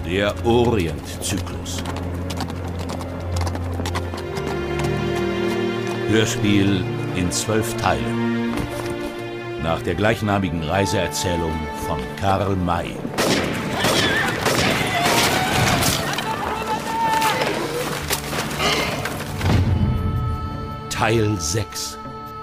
Der Orientzyklus. Hörspiel in 12 Teilen. Nach der gleichnamigen Reiseerzählung von Karl May. Teil 6.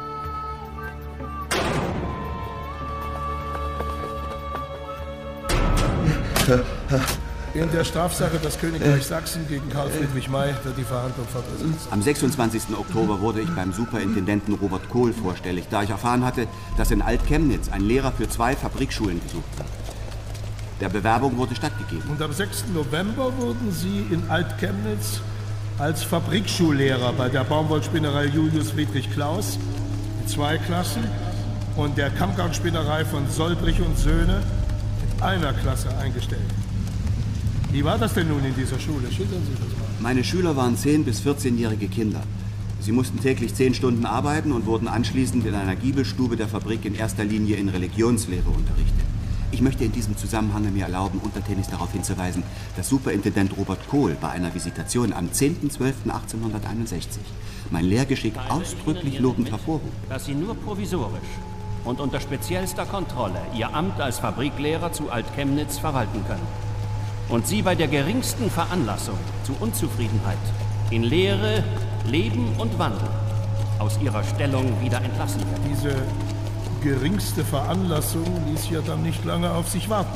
In der Strafsache das Königreich Sachsen gegen Karl Friedrich May wird die Verhandlung fortgesetzt. Am 26. Oktober wurde ich beim Superintendenten Robert Kohl vorstellig, da ich erfahren hatte, dass in Alt-Chemnitz ein Lehrer für 2 Fabrikschulen gesucht wird. Der Bewerbung wurde stattgegeben. Und am 6. November wurden Sie in Alt-Chemnitz als Fabrikschullehrer bei der Baumwollspinnerei Julius Friedrich Klaus in 2 Klassen und der Kammgarnspinnerei von Solbrich und Söhne in einer Klasse eingestellt. Wie war das denn nun in dieser Schule? Schildern Sie das mal. Meine Schüler waren 10- bis 14-jährige Kinder. Sie mussten täglich 10 Stunden arbeiten und wurden anschließend in einer Giebelstube der Fabrik in erster Linie in Religionslehre unterrichtet. Ich möchte in diesem Zusammenhang mir erlauben, untertänigst darauf hinzuweisen, dass Superintendent Robert Kohl bei einer Visitation am 10.12.1861 mein Lehrgeschick ausdrücklich lobend hervorhob. Dass Sie nur provisorisch und unter speziellster Kontrolle Ihr Amt als Fabriklehrer zu Alt-Chemnitz verwalten können. Und Sie bei der geringsten Veranlassung zu Unzufriedenheit in Lehre, Leben und Wandel aus Ihrer Stellung wieder entlassen werden. Diese geringste Veranlassung ließ ja dann nicht lange auf sich warten.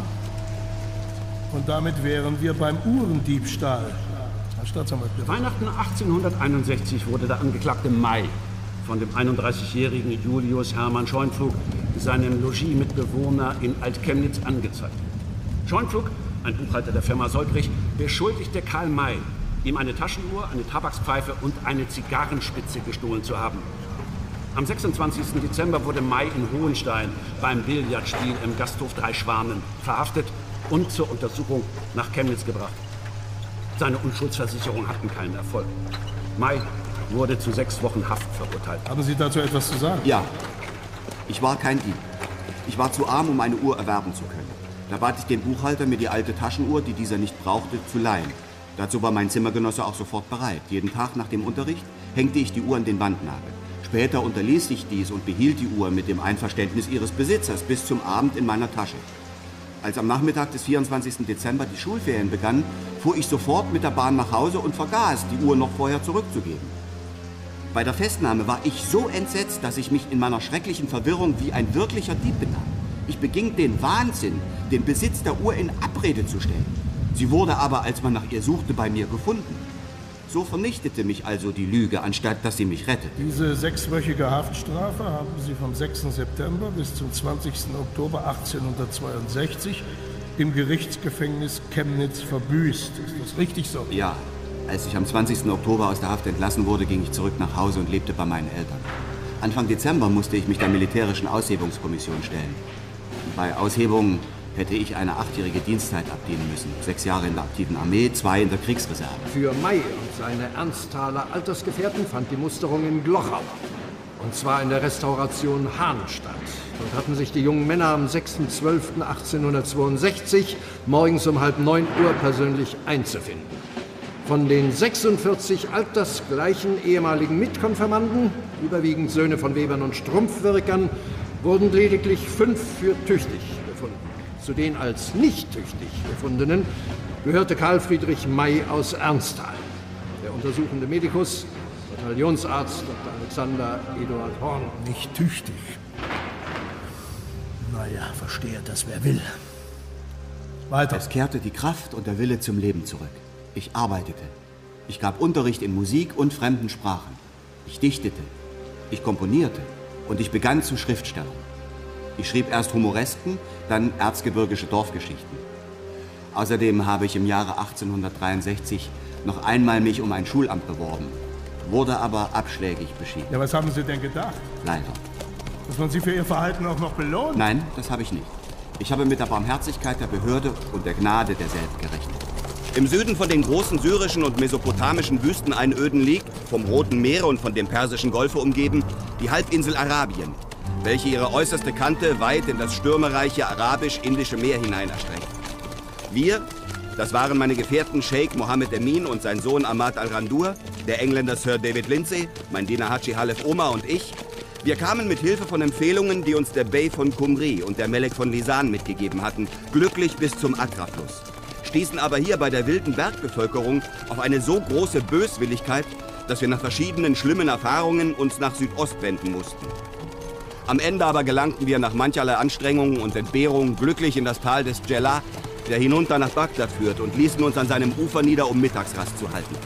Und damit wären wir beim Uhrendiebstahl. Herr Staatsanwalt, bitte. Weihnachten 1861 wurde der Angeklagte May von dem 31-jährigen Julius Hermann Scheunpflug, seinem Logis-Mitbewohner in Alt-Chemnitz, angezeigt. Scheunpflug, ein Buchhalter der Firma Solbrich, beschuldigte Karl May, ihm eine Taschenuhr, eine Tabakspfeife und eine Zigarrenspitze gestohlen zu haben. Am 26. Dezember wurde May in Hohenstein beim Billardspiel im Gasthof Drei Schwanen verhaftet und zur Untersuchung nach Chemnitz gebracht. Seine Unschuldsversicherungen hatten keinen Erfolg. May wurde zu 6 Wochen Haft verurteilt. Haben Sie dazu etwas zu sagen? Ja. Ich war kein Dieb. Ich war zu arm, um eine Uhr erwerben zu können. Da bat ich den Buchhalter, mir die alte Taschenuhr, die dieser nicht brauchte, zu leihen. Dazu war mein Zimmergenosse auch sofort bereit. Jeden Tag nach dem Unterricht hängte ich die Uhr an den Wandnagel. Später unterließ ich dies und behielt die Uhr mit dem Einverständnis ihres Besitzers bis zum Abend in meiner Tasche. Als am Nachmittag des 24. Dezember die Schulferien begannen, fuhr ich sofort mit der Bahn nach Hause und vergaß, die Uhr noch vorher zurückzugeben. Bei der Festnahme war ich so entsetzt, dass ich mich in meiner schrecklichen Verwirrung wie ein wirklicher Dieb benahm. Ich beging den Wahnsinn, den Besitz der Uhr in Abrede zu stellen. Sie wurde aber, als man nach ihr suchte, bei mir gefunden. So vernichtete mich also die Lüge, anstatt dass sie mich rettete. Diese 6-wöchige Haftstrafe haben Sie vom 6. September bis zum 20. Oktober 1862 im Gerichtsgefängnis Chemnitz verbüßt. Ist das richtig so? Ja. Als ich am 20. Oktober aus der Haft entlassen wurde, ging ich zurück nach Hause und lebte bei meinen Eltern. Anfang Dezember musste ich mich der militärischen Aushebungskommission stellen. Bei Aushebungen hätte ich eine 8-jährige Dienstzeit abdienen müssen. 6 Jahre in der aktiven Armee, 2 in der Kriegsreserve. Für May und seine Ernsthaler Altersgefährten fand die Musterung in Glochau. Und zwar in der Restauration Hahn statt. Dort hatten sich die jungen Männer am 6.12.1862 morgens um 8:30 Uhr persönlich einzufinden. Von den 46 altersgleichen ehemaligen Mitkonfirmanden, überwiegend Söhne von Webern und Strumpfwirkern, wurden lediglich 5 für tüchtig befunden. Zu den als nicht tüchtig befundenen gehörte Karl Friedrich May aus Ernsthal. Der untersuchende Medikus, Bataillonsarzt Dr. Alexander Eduard Horn. Nicht tüchtig. Naja, verstehe das, wer will. Weiter. Es kehrte die Kraft und der Wille zum Leben zurück. Ich arbeitete. Ich gab Unterricht in Musik und fremden Sprachen. Ich dichtete. Ich komponierte. Und ich begann zu schriftstellen. Ich schrieb erst Humoresken, dann erzgebirgische Dorfgeschichten. Außerdem habe ich im Jahre 1863 noch einmal mich um ein Schulamt beworben, wurde aber abschlägig beschieden. Ja, was haben Sie denn gedacht? Leider. Dass man Sie für Ihr Verhalten auch noch belohnt? Nein, das habe ich nicht. Ich habe mit der Barmherzigkeit der Behörde und der Gnade derselben gerechnet. Im Süden von den großen syrischen und mesopotamischen Wüsteneinöden liegt, vom Roten Meer und von dem Persischen Golfe umgeben, die Halbinsel Arabien, welche ihre äußerste Kante weit in das stürmereiche arabisch-indische Meer hinein erstreckt. Wir, das waren meine Gefährten Sheikh Mohammed Emin und sein Sohn Ahmad al-Randur, der Engländer Sir David Lindsay, mein Diener Haji Halef Omar und ich. Wir kamen mit Hilfe von Empfehlungen, die uns der Bey von Kumri und der Melek von Lisan mitgegeben hatten, glücklich bis zum Agra-Fluss. Stießen aber hier bei der wilden Bergbevölkerung auf eine so große Böswilligkeit, dass wir nach verschiedenen schlimmen Erfahrungen uns nach Südost wenden mussten. Am Ende aber gelangten wir nach mancherlei Anstrengungen und Entbehrungen glücklich in das Tal des Djellah, der hinunter nach Bagdad führt, und ließen uns an seinem Ufer nieder, um Mittagsrast zu halten.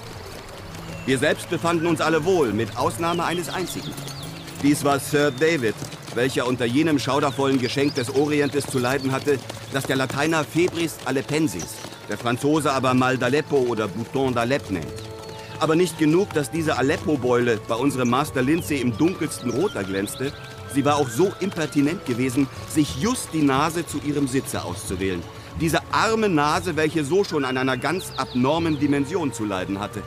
Wir selbst befanden uns alle wohl, mit Ausnahme eines einzigen. Dies war Sir David, welcher unter jenem schaudervollen Geschenk des Orientes zu leiden hatte, das der Lateiner Febris Aleppensis, der Franzose aber Mal d'Aleppo oder Bouton d'Alep nennt. Aber nicht genug, dass diese Aleppo-Beule bei unserem Master Lindsay im dunkelsten Rot erglänzte, sie war auch so impertinent gewesen, sich just die Nase zu ihrem Sitze auszuwählen. Diese arme Nase, welche so schon an einer ganz abnormen Dimension zu leiden hatte.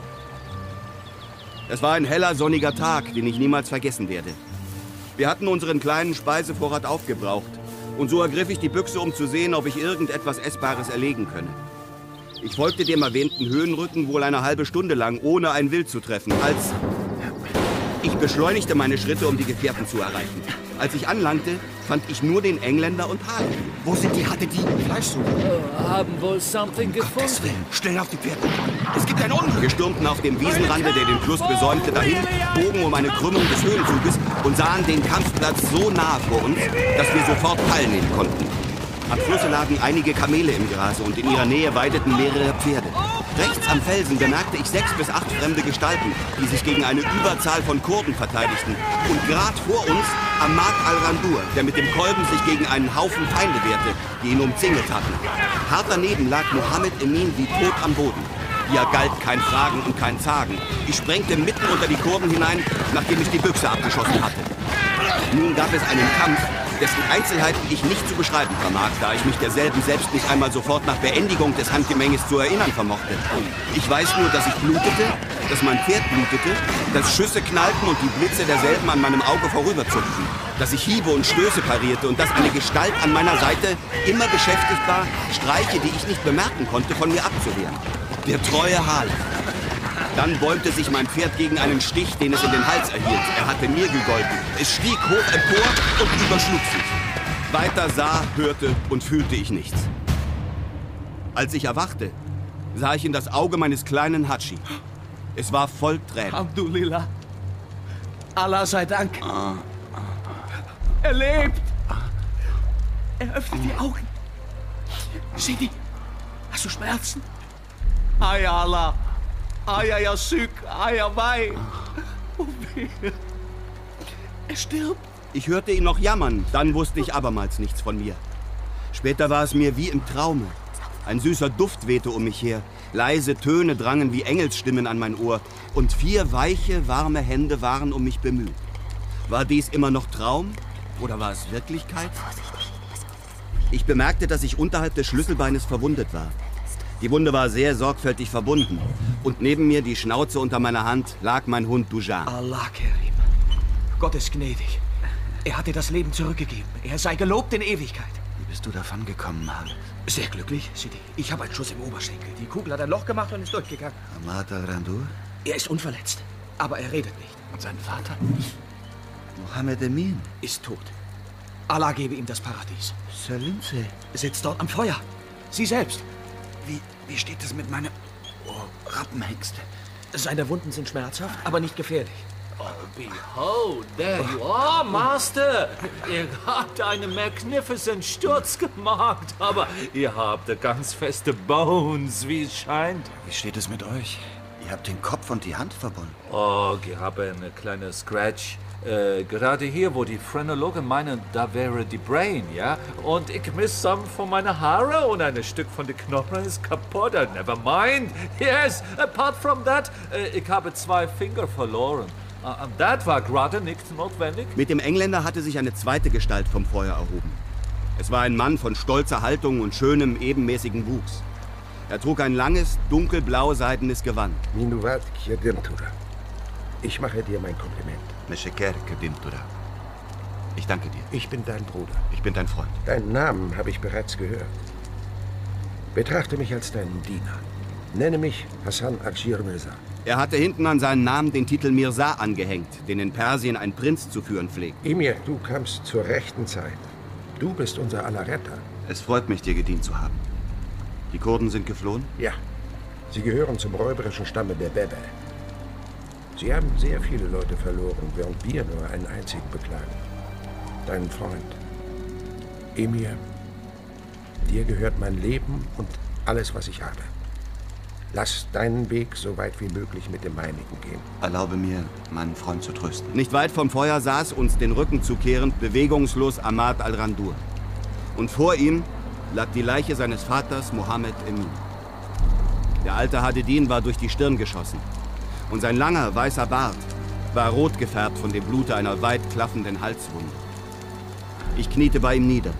Es war ein heller, sonniger Tag, den ich niemals vergessen werde. Wir hatten unseren kleinen Speisevorrat aufgebraucht. Und so ergriff ich die Büchse, um zu sehen, ob ich irgendetwas Essbares erlegen könne. Ich folgte dem erwähnten Höhenrücken wohl eine halbe Stunde lang, ohne ein Wild zu treffen, als... Ich beschleunigte meine Schritte, um die Gefährten zu erreichen. Als ich anlangte, fand ich nur den Engländer und Harley. Wo sind die Hatte die Fleischsuche? Haben wohl something gefunden. Schnell auf die Pferde. Es gibt ein Unglück. Wir stürmten auf dem Wiesenrande, der den Fluss besäumte, dahin, bogen um eine Krümmung des Höhenzuges und sahen den Kampfplatz so nah vor uns, dass wir sofort teilnehmen konnten. Am Flusse lagen einige Kamele im Grase und in ihrer Nähe weideten mehrere Pferde. Rechts am Felsen bemerkte ich 6 bis 8 fremde Gestalten, die sich gegen eine Überzahl von Kurden verteidigten. Und gerade vor uns Ahmad al-Randur, der mit dem Kolben sich gegen einen Haufen Feinde wehrte, die ihn umzingelt hatten. Hart daneben lag Mohammed Emin wie tot am Boden. Hier galt kein Fragen und kein Zagen. Ich sprengte mitten unter die Kurven hinein, nachdem ich die Büchse abgeschossen hatte. Nun gab es einen Kampf, dessen Einzelheiten ich nicht zu beschreiben vermag, da ich mich derselben selbst nicht einmal sofort nach Beendigung des Handgemenges zu erinnern vermochte. Ich weiß nur, dass ich blutete, dass mein Pferd blutete, dass Schüsse knallten und die Blitze derselben an meinem Auge vorüberzuckten, dass ich Hiebe und Stöße parierte und dass eine Gestalt an meiner Seite immer beschäftigt war, Streiche, die ich nicht bemerken konnte, von mir abzuwehren. Der treue Harley. Dann bäumte sich mein Pferd gegen einen Stich, den es in den Hals erhielt. Er hatte mir gegolten. Es stieg hoch empor und überschlug sich. Weiter sah, hörte und fühlte ich nichts. Als ich erwachte, sah ich in das Auge meines kleinen Hatschi. Es war voll Tränen. Alhamdulillah. Allah sei Dank. Er lebt. Er öffnet die Augen. Sidi, hast du Schmerzen? Ay Allah. Ay Yasyk. Ay Mai. Oh wehe. Er stirbt. Ich hörte ihn noch jammern, dann wusste ich abermals nichts von mir. Später war es mir wie im Traume. Ein süßer Duft wehte um mich her. Leise Töne drangen wie Engelsstimmen an mein Ohr. Und 4 weiche, warme Hände waren um mich bemüht. War dies immer noch Traum oder war es Wirklichkeit? Ich bemerkte, dass ich unterhalb des Schlüsselbeines verwundet war. Die Wunde war sehr sorgfältig verbunden. Und neben mir, die Schnauze unter meiner Hand, lag mein Hund Dujan. Allah Kerim. Gott ist gnädig. Er hat dir das Leben zurückgegeben. Er sei gelobt in Ewigkeit. Wie bist du davon gekommen, Harley? Sehr glücklich, Sidi. Ich habe einen Schuss im Oberschenkel. Die Kugel hat ein Loch gemacht und ist durchgegangen. Ahmad al-Randur? Er ist unverletzt. Aber er redet nicht. Und sein Vater? Mohammed Emin? Ist tot. Allah gebe ihm das Paradies. Sir Lindsay? Sitzt dort am Feuer. Sie selbst. Wie steht es mit meiner Rappenhexe? Seine Wunden sind schmerzhaft, aber nicht gefährlich. Oh, behold, there you are, Master. Ihr habt einen magnificent Sturz gemacht, aber ihr habt ganz feste Bones, wie es scheint. Wie steht es mit euch? Ihr habt den Kopf und die Hand verbunden. Oh, ich habe eine kleine Scratch. Gerade hier, wo die Phrenologen meinen, da wäre die Brain, ja? Und ich miss some von meinen Haare und ein Stück von den Knochen ist kaputt. Never mind. Yes, apart from that, ich habe 2 Finger verloren. Das war gerade nicht notwendig. Mit dem Engländer hatte sich eine zweite Gestalt vom Feuer erhoben. Es war ein Mann von stolzer Haltung und schönem, ebenmäßigen Wuchs. Er trug ein langes, dunkelblau-seidenes Gewand. Minuvat Kjedimtura. Ich mache dir mein Kompliment. Ich danke dir. Ich bin dein Bruder. Ich bin dein Freund. Deinen Namen habe ich bereits gehört. Betrachte mich als deinen Diener. Nenne mich Hassan Agir Mirza. Er hatte hinten an seinen Namen den Titel Mirza angehängt, den in Persien ein Prinz zu führen pflegt. Emir, du kamst zur rechten Zeit. Du bist unser aller Retter. Es freut mich, dir gedient zu haben. Die Kurden sind geflohen? Ja, sie gehören zum räuberischen Stamme der Bebe. Sie haben sehr viele Leute verloren, während wir nur einen einzigen beklagen. Deinen Freund. Emir, dir gehört mein Leben und alles, was ich habe. Lass deinen Weg so weit wie möglich mit dem meinigen gehen. Erlaube mir, meinen Freund zu trösten. Nicht weit vom Feuer saß, uns den Rücken zukehrend, bewegungslos Ahmad al-Randur. Und vor ihm lag die Leiche seines Vaters, Mohammed Emin. Der alte Hadedin war durch die Stirn geschossen. Und sein langer, weißer Bart war rot gefärbt von dem Blute einer weit klaffenden Halswunde. Ich kniete bei ihm nieder,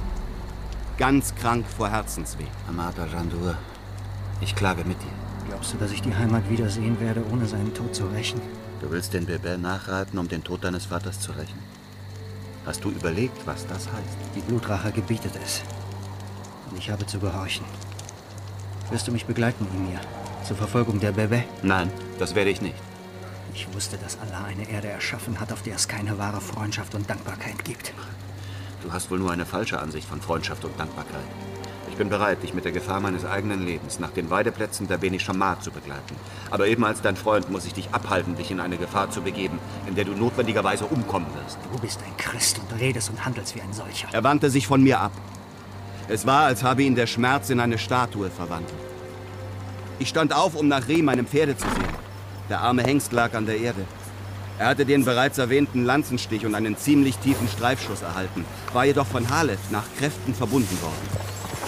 ganz krank vor Herzensweh. Ahmad al-Randur, ich klage mit dir. Glaubst du, dass ich die Heimat wiedersehen werde, ohne seinen Tod zu rächen? Du willst den Bebe nachreiten, um den Tod deines Vaters zu rächen? Hast du überlegt, was das heißt? Die Blutrache gebietet es. Und ich habe zu gehorchen. Wirst du mich begleiten, Emir? Zur Verfolgung der Bebe? Nein, das werde ich nicht. Ich wusste, dass Allah eine Erde erschaffen hat, auf der es keine wahre Freundschaft und Dankbarkeit gibt. Du hast wohl nur eine falsche Ansicht von Freundschaft und Dankbarkeit. Ich bin bereit, dich mit der Gefahr meines eigenen Lebens nach den Weideplätzen der Beni Shammar zu begleiten. Aber eben als dein Freund muss ich dich abhalten, dich in eine Gefahr zu begeben, in der du notwendigerweise umkommen wirst. Du bist ein Christ und redest und handelst wie ein solcher. Er wandte sich von mir ab. Es war, als habe ihn der Schmerz in eine Statue verwandelt. Ich stand auf, um nach Reh, meinem Pferde, zu sehen. Der arme Hengst lag an der Erde. Er hatte den bereits erwähnten Lanzenstich und einen ziemlich tiefen Streifschuss erhalten, war jedoch von Halef nach Kräften verbunden worden.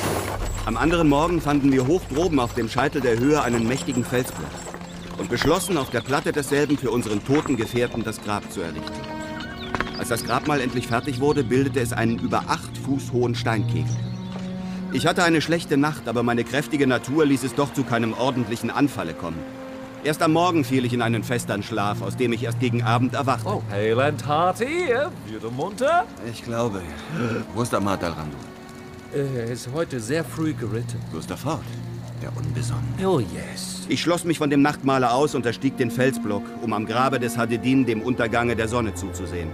Am anderen Morgen fanden wir hoch droben auf dem Scheitel der Höhe einen mächtigen Felsblock und beschlossen, auf der Platte desselben für unseren toten Gefährten das Grab zu errichten. Als das Grabmal endlich fertig wurde, bildete es einen über 8 Fuß hohen Steinkegel. Ich hatte eine schlechte Nacht, aber meine kräftige Natur ließ es doch zu keinem ordentlichen Anfalle kommen. Erst am Morgen fiel ich in einen festeren Schlaf, aus dem ich erst gegen Abend erwachte. Oh, hale and hearty, wieder munter. Ich glaube. Wo ist Ahmad al-Randur? Er ist heute sehr früh geritten. Wo ist er fort? Der Unbesonnene. Oh, yes. Ich schloss mich von dem Nachtmahle aus und erstieg den Felsblock, um am Grabe des Hadedin dem Untergange der Sonne zuzusehen.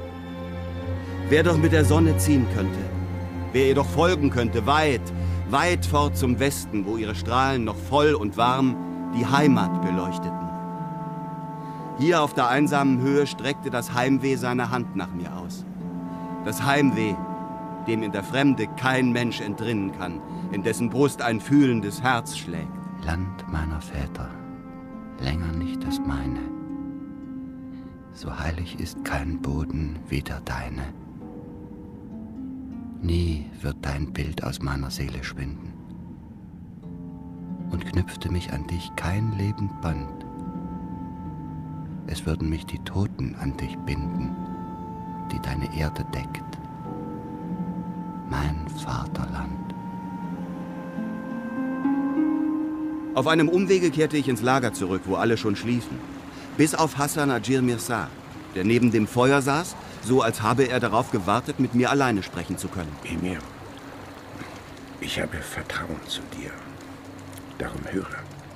Wer doch mit der Sonne ziehen könnte, wer ihr doch folgen könnte, weit, weit fort zum Westen, wo ihre Strahlen noch voll und warm die Heimat beleuchteten. Hier auf der einsamen Höhe streckte das Heimweh seine Hand nach mir aus. Das Heimweh, dem in der Fremde kein Mensch entrinnen kann, in dessen Brust ein fühlendes Herz schlägt. Land meiner Väter, länger nicht das meine. So heilig ist kein Boden wie der deine. Nie wird dein Bild aus meiner Seele schwinden. Und knüpfte mich an dich kein lebend Band. Es würden mich die Toten an dich binden, die deine Erde deckt. Mein Vaterland. Auf einem Umwege kehrte ich ins Lager zurück, wo alle schon schliefen. Bis auf Hassan Agir Mirza, der neben dem Feuer saß, so als habe er darauf gewartet, mit mir alleine sprechen zu können. Emir, ich habe Vertrauen zu dir. Darum höre.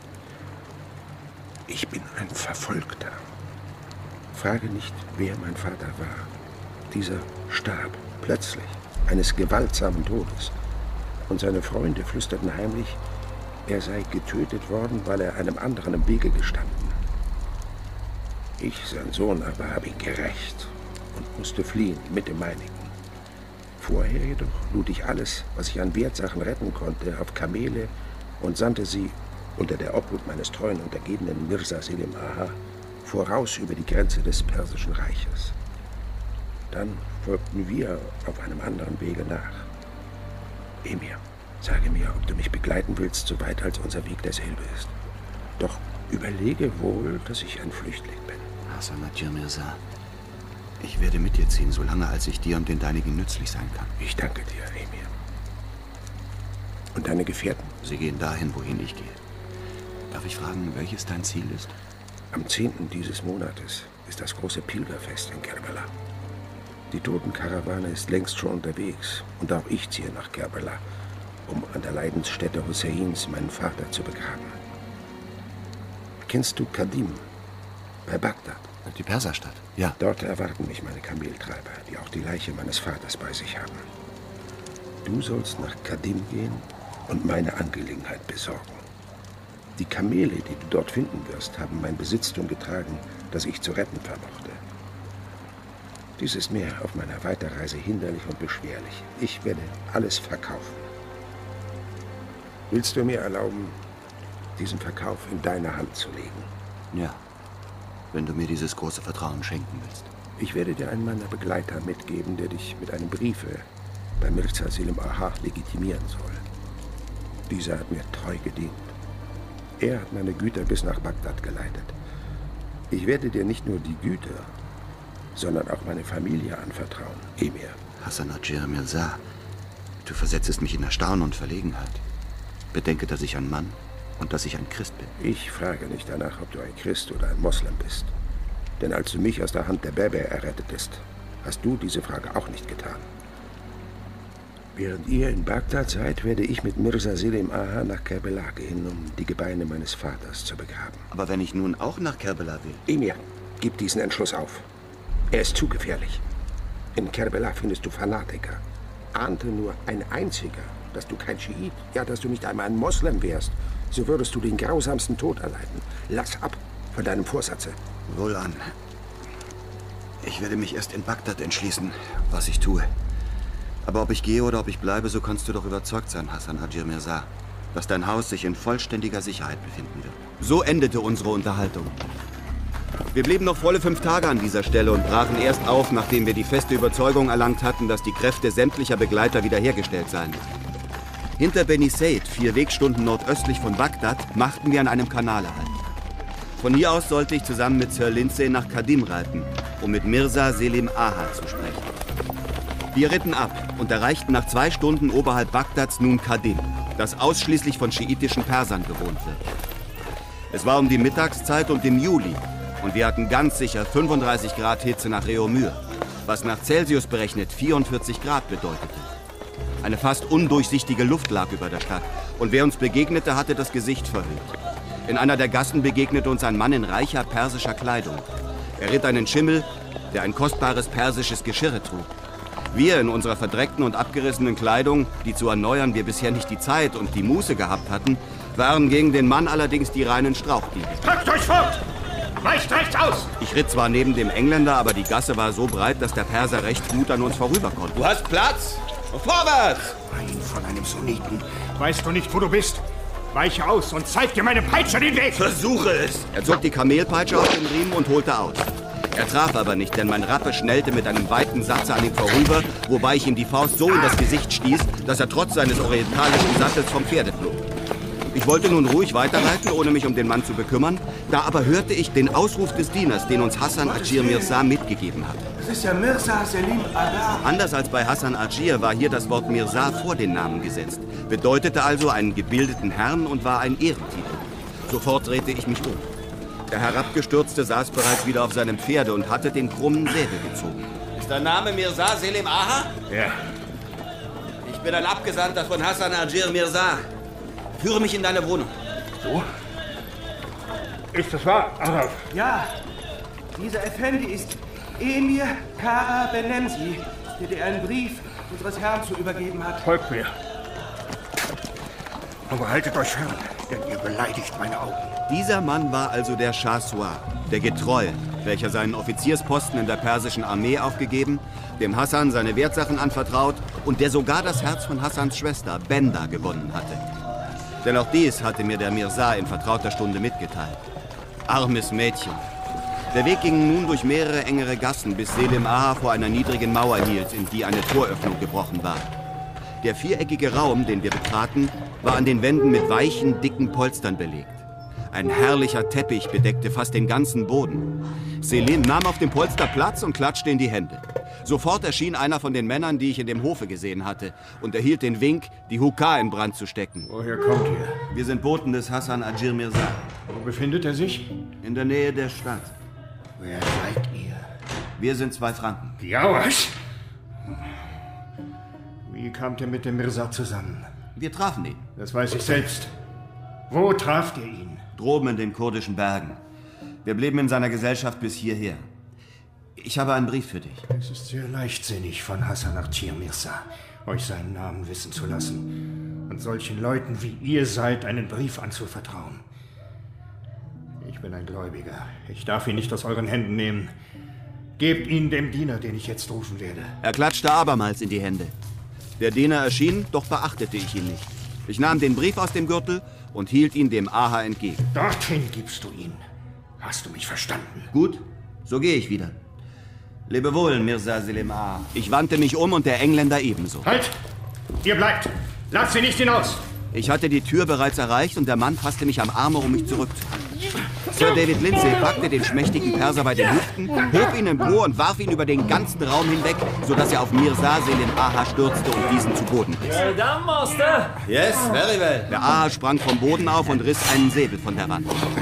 Ich bin ein Verfolgter. Frage nicht, wer mein Vater war. Dieser starb plötzlich, eines gewaltsamen Todes. Und seine Freunde flüsterten heimlich, er sei getötet worden, weil er einem anderen im Wege gestanden. Ich, sein Sohn, aber habe ihn gerächt und musste fliehen mit dem meinigen. Vorher jedoch lud ich alles, was ich an Wertsachen retten konnte, auf Kamele und sandte sie unter der Obhut meines treuen Untergebenen Mirza Selim Aha voraus über die Grenze des Persischen Reiches. Dann folgten wir auf einem anderen Wege nach. Emir, sage mir, ob du mich begleiten willst, so weit als unser Weg derselbe ist. Doch überlege wohl, dass ich ein Flüchtling bin. Hassan Agir Mirza, ich werde mit dir ziehen, solange als ich dir und den Deinigen nützlich sein kann. Ich danke dir, Emir. Und deine Gefährten? Sie gehen dahin, wohin ich gehe. Darf ich fragen, welches dein Ziel ist? Am 10. dieses Monates ist das große Pilgerfest in Kerbela. Die Totenkarawane ist längst schon unterwegs und auch ich ziehe nach Kerbela. um an der Leidensstätte Husseins meinen Vater zu begraben. Kennst du Kadim bei Bagdad? Die Perserstadt, ja. Dort erwarten mich meine Kameltreiber, die auch die Leiche meines Vaters bei sich haben. Du sollst nach Kadim gehen und meine Angelegenheit besorgen. Die Kamele, die du dort finden wirst, haben mein Besitztum getragen, das ich zu retten vermochte. Dies ist mir auf meiner Weiterreise hinderlich und beschwerlich. Ich werde alles verkaufen. Willst du mir erlauben, diesen Verkauf in deine Hand zu legen? Ja, wenn du mir dieses große Vertrauen schenken willst. Ich werde dir einen meiner Begleiter mitgeben, der dich mit einem Briefe bei Mirza Selim Aha legitimieren soll. Dieser hat mir treu gedient. Er hat meine Güter bis nach Bagdad geleitet. Ich werde dir nicht nur die Güter, sondern auch meine Familie anvertrauen, Emir. Hassan Adjir Mirza, du versetzest mich in Erstaunen und Verlegenheit. Bedenke, dass ich ein Mann und dass ich ein Christ bin. Ich frage nicht danach, ob du ein Christ oder ein Moslem bist. Denn als du mich aus der Hand der Berber errettetest, hast du diese Frage auch nicht getan. Während ihr in Bagdad seid, werde ich mit Mirza Selim Aha nach Kerbela gehen, um die Gebeine meines Vaters zu begraben. Aber wenn ich nun auch nach Kerbela will? Emir, gib diesen Entschluss auf. Er ist zu gefährlich. In Kerbela findest du Fanatiker. Ahnte nur ein einziger, dass du kein Schiit, ja, dass du nicht einmal ein Moslem wärst, so würdest du den grausamsten Tod erleiden. Lass ab von deinem Vorsatze. Wohlan. Ich werde mich erst in Bagdad entschließen, was ich tue. Aber ob ich gehe oder ob ich bleibe, so kannst du doch überzeugt sein, Hassan Adjir Mirza, dass dein Haus sich in vollständiger Sicherheit befinden wird. So endete unsere Unterhaltung. Wir blieben noch volle 5 Tage an dieser Stelle und brachen erst auf, nachdem wir die feste Überzeugung erlangt hatten, dass die Kräfte sämtlicher Begleiter wiederhergestellt seien. Hinter Beni Said, 4 Wegstunden nordöstlich von Bagdad, machten wir an einem Kanal Halt. Von hier aus sollte ich zusammen mit Sir Lindsay nach Kadim reiten, um mit Mirza Selim Aha zu sprechen. Wir ritten ab und erreichten nach 2 Stunden oberhalb Bagdads nun Kadim, das ausschließlich von schiitischen Persern bewohnt wird. Es war um die Mittagszeit und im Juli und wir hatten ganz sicher 35 Grad Hitze nach Reaumur, was nach Celsius berechnet 44 Grad bedeutete. Eine fast undurchsichtige Luft lag über der Stadt und wer uns begegnete, hatte das Gesicht verhüllt. In einer der Gassen begegnete uns ein Mann in reicher persischer Kleidung. Er ritt einen Schimmel, der ein kostbares persisches Geschirr trug. Wir in unserer verdreckten und abgerissenen Kleidung, die zu erneuern wir bisher nicht die Zeit und die Muße gehabt hatten, waren gegen den Mann allerdings die reinen Strauchdiebe. Drückt euch fort! Weicht rechts aus! Ich ritt zwar neben dem Engländer, aber die Gasse war so breit, dass der Perser recht gut an uns vorüber konnte. Du hast Platz! Vorwärts! Ein von einem Sunniten. Weißt du nicht, wo du bist? Weiche aus und zeig dir meine Peitsche den Weg! Versuche es! Er zog die Kamelpeitsche aus dem Riemen und holte aus. Er traf aber nicht, denn mein Rappe schnellte mit einem weiten Satze an ihm vorüber, wobei ich ihm die Faust so in das Gesicht stieß, dass er trotz seines orientalischen Sattels vom Pferde flog. Ich wollte nun ruhig weiterreiten, ohne mich um den Mann zu bekümmern, da aber hörte ich den Ausruf des Dieners, den uns Hassan Adjir Mirza mitgegeben hatte. Das ist ja Mirza Selim Aha. Anders als bei Hassan Adjir war hier das Wort Mirza vor den Namen gesetzt, bedeutete also einen gebildeten Herrn und war ein Ehrentitel. Sofort drehte ich mich um. Der Herabgestürzte saß bereits wieder auf seinem Pferde und hatte den krummen Säbel gezogen. Ist dein Name Mirza Selim Aha? Ja. Ich bin ein Abgesandter von Hassan Adjir Mirza. Führe mich in deine Wohnung. So? Ist das wahr, Araf? Ja, dieser Effendi ist Emir Kara Benemsi, der dir einen Brief unseres Herrn zu übergeben hat. Folgt mir. Aber haltet euch fern, denn ihr beleidigt meine Augen. Dieser Mann war also der Schah Suar, der Getreue, welcher seinen Offiziersposten in der persischen Armee aufgegeben, dem Hassan seine Wertsachen anvertraut und der sogar das Herz von Hassans Schwester Benda gewonnen hatte. Denn auch dies hatte mir der Mirza in vertrauter Stunde mitgeteilt. Armes Mädchen. Der Weg ging nun durch mehrere engere Gassen, bis Selim Aha vor einer niedrigen Mauer hielt, in die eine Toröffnung gebrochen war. Der viereckige Raum, den wir betraten, war an den Wänden mit weichen, dicken Polstern belegt. Ein herrlicher Teppich bedeckte fast den ganzen Boden. Selim nahm auf dem Polster Platz und klatschte in die Hände. Sofort erschien einer von den Männern, die ich in dem Hofe gesehen hatte, und erhielt den Wink, die Hukka in Brand zu stecken. Woher kommt ihr? Wir sind Boten des Hassan Adjir Mirza. Wo befindet er sich? In der Nähe der Stadt. Wer seid ihr? Wir sind 2 Franken. Ja, was? Wie kamt ihr mit dem Mirza zusammen? Wir trafen ihn. Das weiß ich selbst. Wo traft ihr ihn? Droben in den kurdischen Bergen. Wir blieben in seiner Gesellschaft bis hierher. Ich habe einen Brief für dich. Es ist sehr leichtsinnig von Hassan Arjir Mirza, euch seinen Namen wissen zu lassen und solchen Leuten wie ihr seid einen Brief anzuvertrauen. Ich bin ein Gläubiger. Ich darf ihn nicht aus euren Händen nehmen. Gebt ihn dem Diener, den ich jetzt rufen werde. Er klatschte abermals in die Hände. Der Diener erschien, doch beachtete ich ihn nicht. Ich nahm den Brief aus dem Gürtel und hielt ihn dem Aha entgegen. Dorthin gibst du ihn. Hast du mich verstanden? Gut, so gehe ich wieder. Lebe wohl, Mirza Selim Aha. Ich wandte mich um und der Engländer ebenso. Halt! Ihr bleibt! Lasst sie nicht hinaus! Ich hatte die Tür bereits erreicht und der Mann fasste mich am Arme, um mich zurückzuhalten. Sir David Lindsay packte den schmächtigen Perser bei den Hüften, hob ihn empor und warf ihn über den ganzen Raum hinweg, sodass er auf Mirza Selim Aha stürzte und diesen zu Boden riss. Well done, Master. Yes, very well. Der Aha sprang vom Boden auf und riss einen Säbel von der Wand.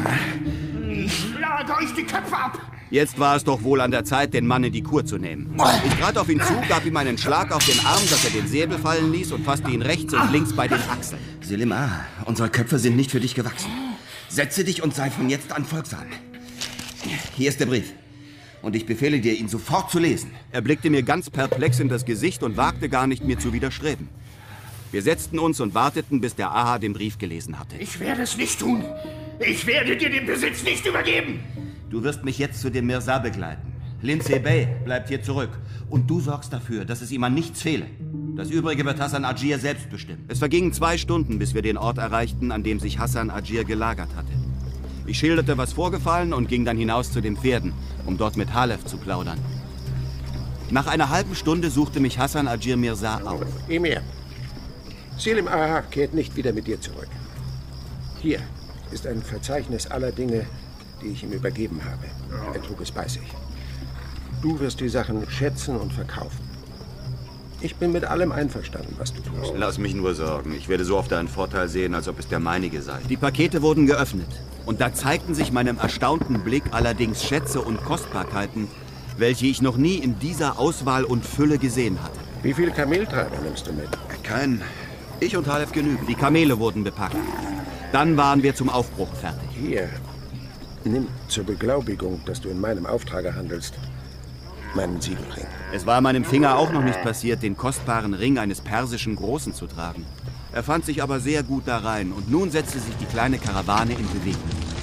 Ich schlage euch die Köpfe ab! Jetzt war es doch wohl an der Zeit, den Mann in die Kur zu nehmen. Ich trat auf ihn zu, gab ihm einen Schlag auf den Arm, dass er den Säbel fallen ließ und fasste ihn rechts und links bei den Achseln. Selim Aha, unsere Köpfe sind nicht für dich gewachsen. Setze dich und sei von jetzt an folgsam. Hier ist der Brief. Und ich befehle dir, ihn sofort zu lesen. Er blickte mir ganz perplex in das Gesicht und wagte gar nicht, mir zu widerstreben. Wir setzten uns und warteten, bis der Aha den Brief gelesen hatte. Ich werde es nicht tun. Ich werde dir den Besitz nicht übergeben. Du wirst mich jetzt zu dem Mirza begleiten. Lindsay Bey bleibt hier zurück. Und du sorgst dafür, dass es ihm an nichts fehle. Das Übrige wird Hassan Arjir selbst bestimmen. Es vergingen 2 Stunden, bis wir den Ort erreichten, an dem sich Hassan Arjir gelagert hatte. Ich schilderte, was vorgefallen und ging dann hinaus zu den Pferden, um dort mit Halef zu plaudern. Nach einer halben Stunde suchte mich Hassan Arjir Mirza auf. Emir, Selim Aha kehrt nicht wieder mit dir zurück. Hier ist ein Verzeichnis aller Dinge, die ich ihm übergeben habe. Er trug es bei sich. Du wirst die Sachen schätzen und verkaufen. Ich bin mit allem einverstanden, was du tust. Lass mich nur sorgen. Ich werde so oft einen Vorteil sehen, als ob es der meinige sei. Die Pakete wurden geöffnet. Und da zeigten sich meinem erstaunten Blick allerdings Schätze und Kostbarkeiten, welche ich noch nie in dieser Auswahl und Fülle gesehen hatte. Wie viele Kameltreiber nimmst du mit? Keinen. Ich und Halef genügen. Die Kamele wurden bepackt. Dann waren wir zum Aufbruch fertig. Hier, nimm zur Beglaubigung, dass du in meinem Auftrage handelst, meinen Siegelring. Es war meinem Finger auch noch nicht passiert, den kostbaren Ring eines persischen Großen zu tragen. Er fand sich aber sehr gut da rein und nun setzte sich die kleine Karawane in Bewegung.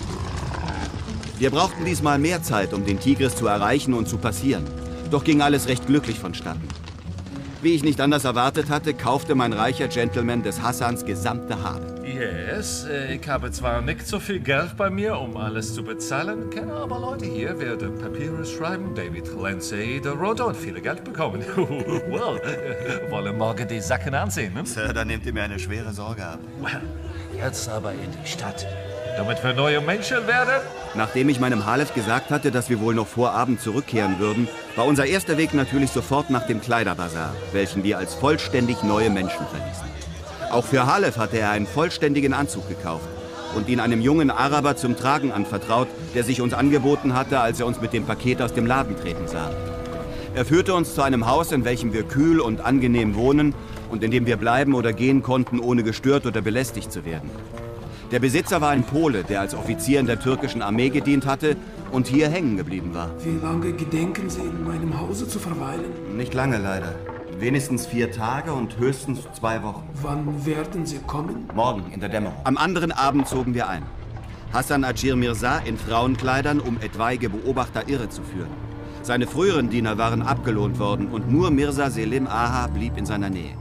Wir brauchten diesmal mehr Zeit, um den Tigris zu erreichen und zu passieren. Doch ging alles recht glücklich vonstatten. Wie ich nicht anders erwartet hatte, kaufte mein reicher Gentleman des Hassans gesamte Habe. Yes, ich habe zwar nicht so viel Geld bei mir, um alles zu bezahlen, kenne aber Leute hier, werden Papiere schreiben, David Lindsay, der Rote und viel Geld bekommen. Well, wollen morgen die Sachen ansehen, ne? Sir, da nehmt ihr mir eine schwere Sorge ab. Well, jetzt aber in die Stadt, damit wir neue Menschen werden. Nachdem ich meinem Halef gesagt hatte, dass wir wohl noch vor Abend zurückkehren würden, war unser erster Weg natürlich sofort nach dem Kleiderbazar, welchen wir als vollständig neue Menschen verließen. Auch für Halef hatte er einen vollständigen Anzug gekauft und ihn einem jungen Araber zum Tragen anvertraut, der sich uns angeboten hatte, als er uns mit dem Paket aus dem Laden treten sah. Er führte uns zu einem Haus, in welchem wir kühl und angenehm wohnen und in dem wir bleiben oder gehen konnten, ohne gestört oder belästigt zu werden. Der Besitzer war ein Pole, der als Offizier in der türkischen Armee gedient hatte und hier hängen geblieben war. Wie lange gedenken Sie, in meinem Hause zu verweilen? Nicht lange, leider. Wenigstens 4 Tage und höchstens 2 Wochen. Wann werden Sie kommen? Morgen, in der Dämmerung. Am anderen Abend zogen wir ein. Hassan Arjir Mirza in Frauenkleidern, um etwaige Beobachter irre zu führen. Seine früheren Diener waren abgelohnt worden und nur Mirza Selim Aha blieb in seiner Nähe.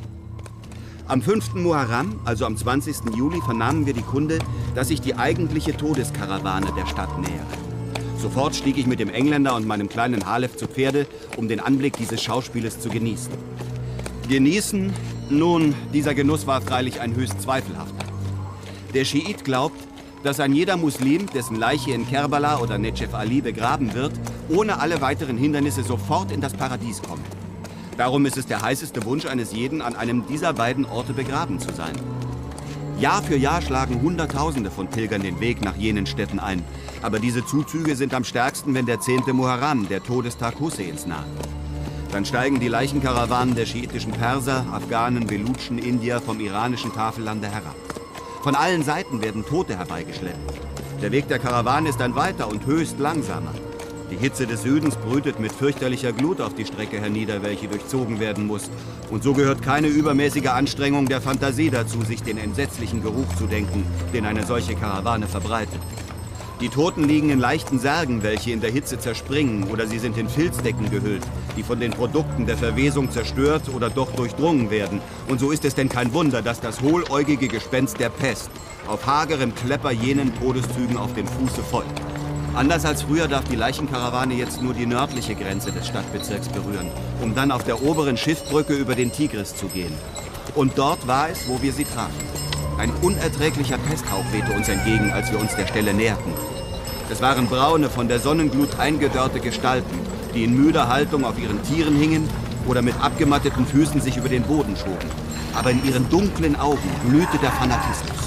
Am 5. Muharram, also am 20. Juli, vernahmen wir die Kunde, dass sich die eigentliche Todeskarawane der Stadt nähere. Sofort stieg ich mit dem Engländer und meinem kleinen Halef zu Pferde, um den Anblick dieses Schauspieles zu genießen. Genießen? Nun, dieser Genuss war freilich ein höchst zweifelhafter. Der Schiit glaubt, dass ein jeder Muslim, dessen Leiche in Kerbala oder Necef Ali begraben wird, ohne alle weiteren Hindernisse sofort in das Paradies komme. Darum ist es der heißeste Wunsch eines jeden, an einem dieser beiden Orte begraben zu sein. Jahr für Jahr schlagen Hunderttausende von Pilgern den Weg nach jenen Städten ein. Aber diese Zuzüge sind am stärksten, wenn der 10. Muharram, der Todestag Husseins, naht. Dann steigen die Leichenkarawanen der schiitischen Perser, Afghanen, Belutschen, Indier vom iranischen Tafellande herab. Von allen Seiten werden Tote herbeigeschleppt. Der Weg der Karawane ist ein weiter und höchst langsamer. Die Hitze des Südens brütet mit fürchterlicher Glut auf die Strecke hernieder, welche durchzogen werden muss. Und so gehört keine übermäßige Anstrengung der Fantasie dazu, sich den entsetzlichen Geruch zu denken, den eine solche Karawane verbreitet. Die Toten liegen in leichten Särgen, welche in der Hitze zerspringen, oder sie sind in Filzdecken gehüllt, die von den Produkten der Verwesung zerstört oder doch durchdrungen werden. Und so ist es denn kein Wunder, dass das hohläugige Gespenst der Pest auf hagerem Klepper jenen Todeszügen auf dem Fuße folgt. Anders als früher darf die Leichenkarawane jetzt nur die nördliche Grenze des Stadtbezirks berühren, um dann auf der oberen Schiffbrücke über den Tigris zu gehen. Und dort war es, wo wir sie trafen. Ein unerträglicher Pesthauch wehte uns entgegen, als wir uns der Stelle näherten. Es waren braune, von der Sonnenglut eingedörrte Gestalten, die in müder Haltung auf ihren Tieren hingen oder mit abgematteten Füßen sich über den Boden schoben. Aber in ihren dunklen Augen glühte der Fanatismus.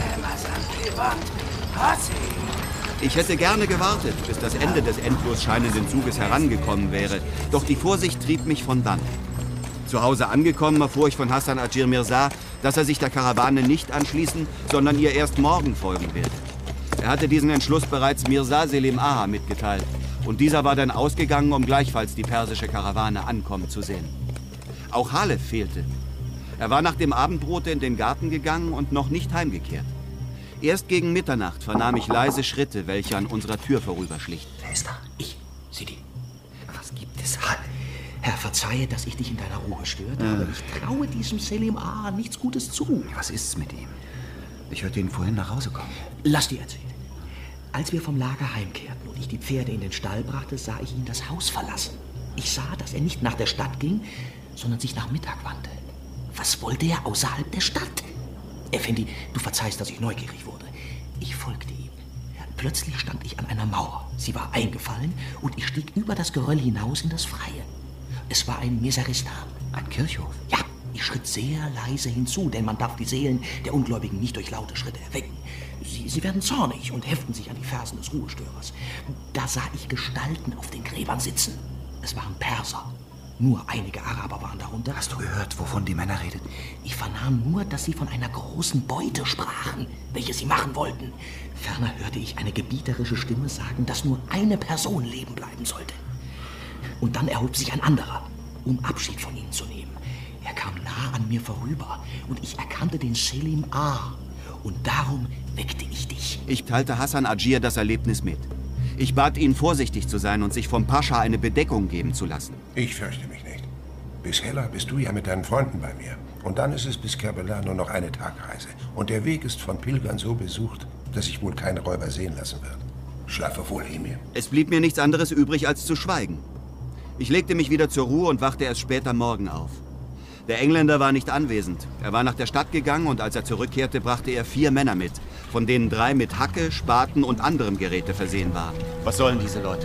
Ich hätte gerne gewartet, bis das Ende des endlos scheinenden Zuges herangekommen wäre, doch die Vorsicht trieb mich von dann. Zu Hause angekommen, erfuhr ich von Hassan Agir Mirza, dass er sich der Karawane nicht anschließen, sondern ihr erst morgen folgen wird. Er hatte diesen Entschluss bereits Mirza Selim Aha mitgeteilt. Und dieser war dann ausgegangen, um gleichfalls die persische Karawane ankommen zu sehen. Auch Halef fehlte. Er war nach dem Abendbrot in den Garten gegangen und noch nicht heimgekehrt. Erst gegen Mitternacht vernahm ich leise Schritte, welche an unserer Tür vorüberschlichen. Wer ist da? Ich, Sidi. Was gibt es? Herr, verzeihe, dass ich dich in deiner Ruhe störte, aber ich traue diesem Selim A. nichts Gutes zu. Was ist's mit ihm? Ich hörte ihn vorhin nach Hause kommen. Lass dir erzählen. Als wir vom Lager heimkehrten und ich die Pferde in den Stall brachte, sah ich ihn das Haus verlassen. Ich sah, dass er nicht nach der Stadt ging, sondern sich nach Mittag wandte. Was wollte er außerhalb der Stadt? Effendi, du verzeihst, dass ich neugierig wurde. Ich folgte ihm. Plötzlich stand ich an einer Mauer. Sie war eingefallen und ich stieg über das Geröll hinaus in das Freie. Es war ein Mesaristan. Ein Kirchhof? Ja, ich schritt sehr leise hinzu, denn man darf die Seelen der Ungläubigen nicht durch laute Schritte erwecken. Sie werden zornig und heften sich an die Fersen des Ruhestörers. Da sah ich Gestalten auf den Gräbern sitzen. Es waren Perser. Nur einige Araber waren darunter. Hast du gehört, wovon die Männer redeten? Ich vernahm nur, dass sie von einer großen Beute sprachen, welche sie machen wollten. Ferner hörte ich eine gebieterische Stimme sagen, dass nur eine Person leben bleiben sollte. Und dann erhob sich ein anderer, um Abschied von ihnen zu nehmen. Er kam nah an mir vorüber und ich erkannte den Selim A. Und darum weckte ich dich. Ich teilte Hassan Agir das Erlebnis mit. Ich bat ihn, vorsichtig zu sein und sich vom Pascha eine Bedeckung geben zu lassen. Ich fürchte mich nicht. Bis Hella bist du ja mit deinen Freunden bei mir. Und dann ist es bis Kerbela nur noch eine Tagreise. Und der Weg ist von Pilgern so besucht, dass sich wohl kein Räuber sehen lassen wird. Schlafe wohl, Emir. Es blieb mir nichts anderes übrig, als zu schweigen. Ich legte mich wieder zur Ruhe und wachte erst später Morgen auf. Der Engländer war nicht anwesend. Er war nach der Stadt gegangen und als er zurückkehrte, brachte er 4 Männer mit, von denen 3 mit Hacke, Spaten und anderem Geräte versehen waren. Was sollen diese Leute?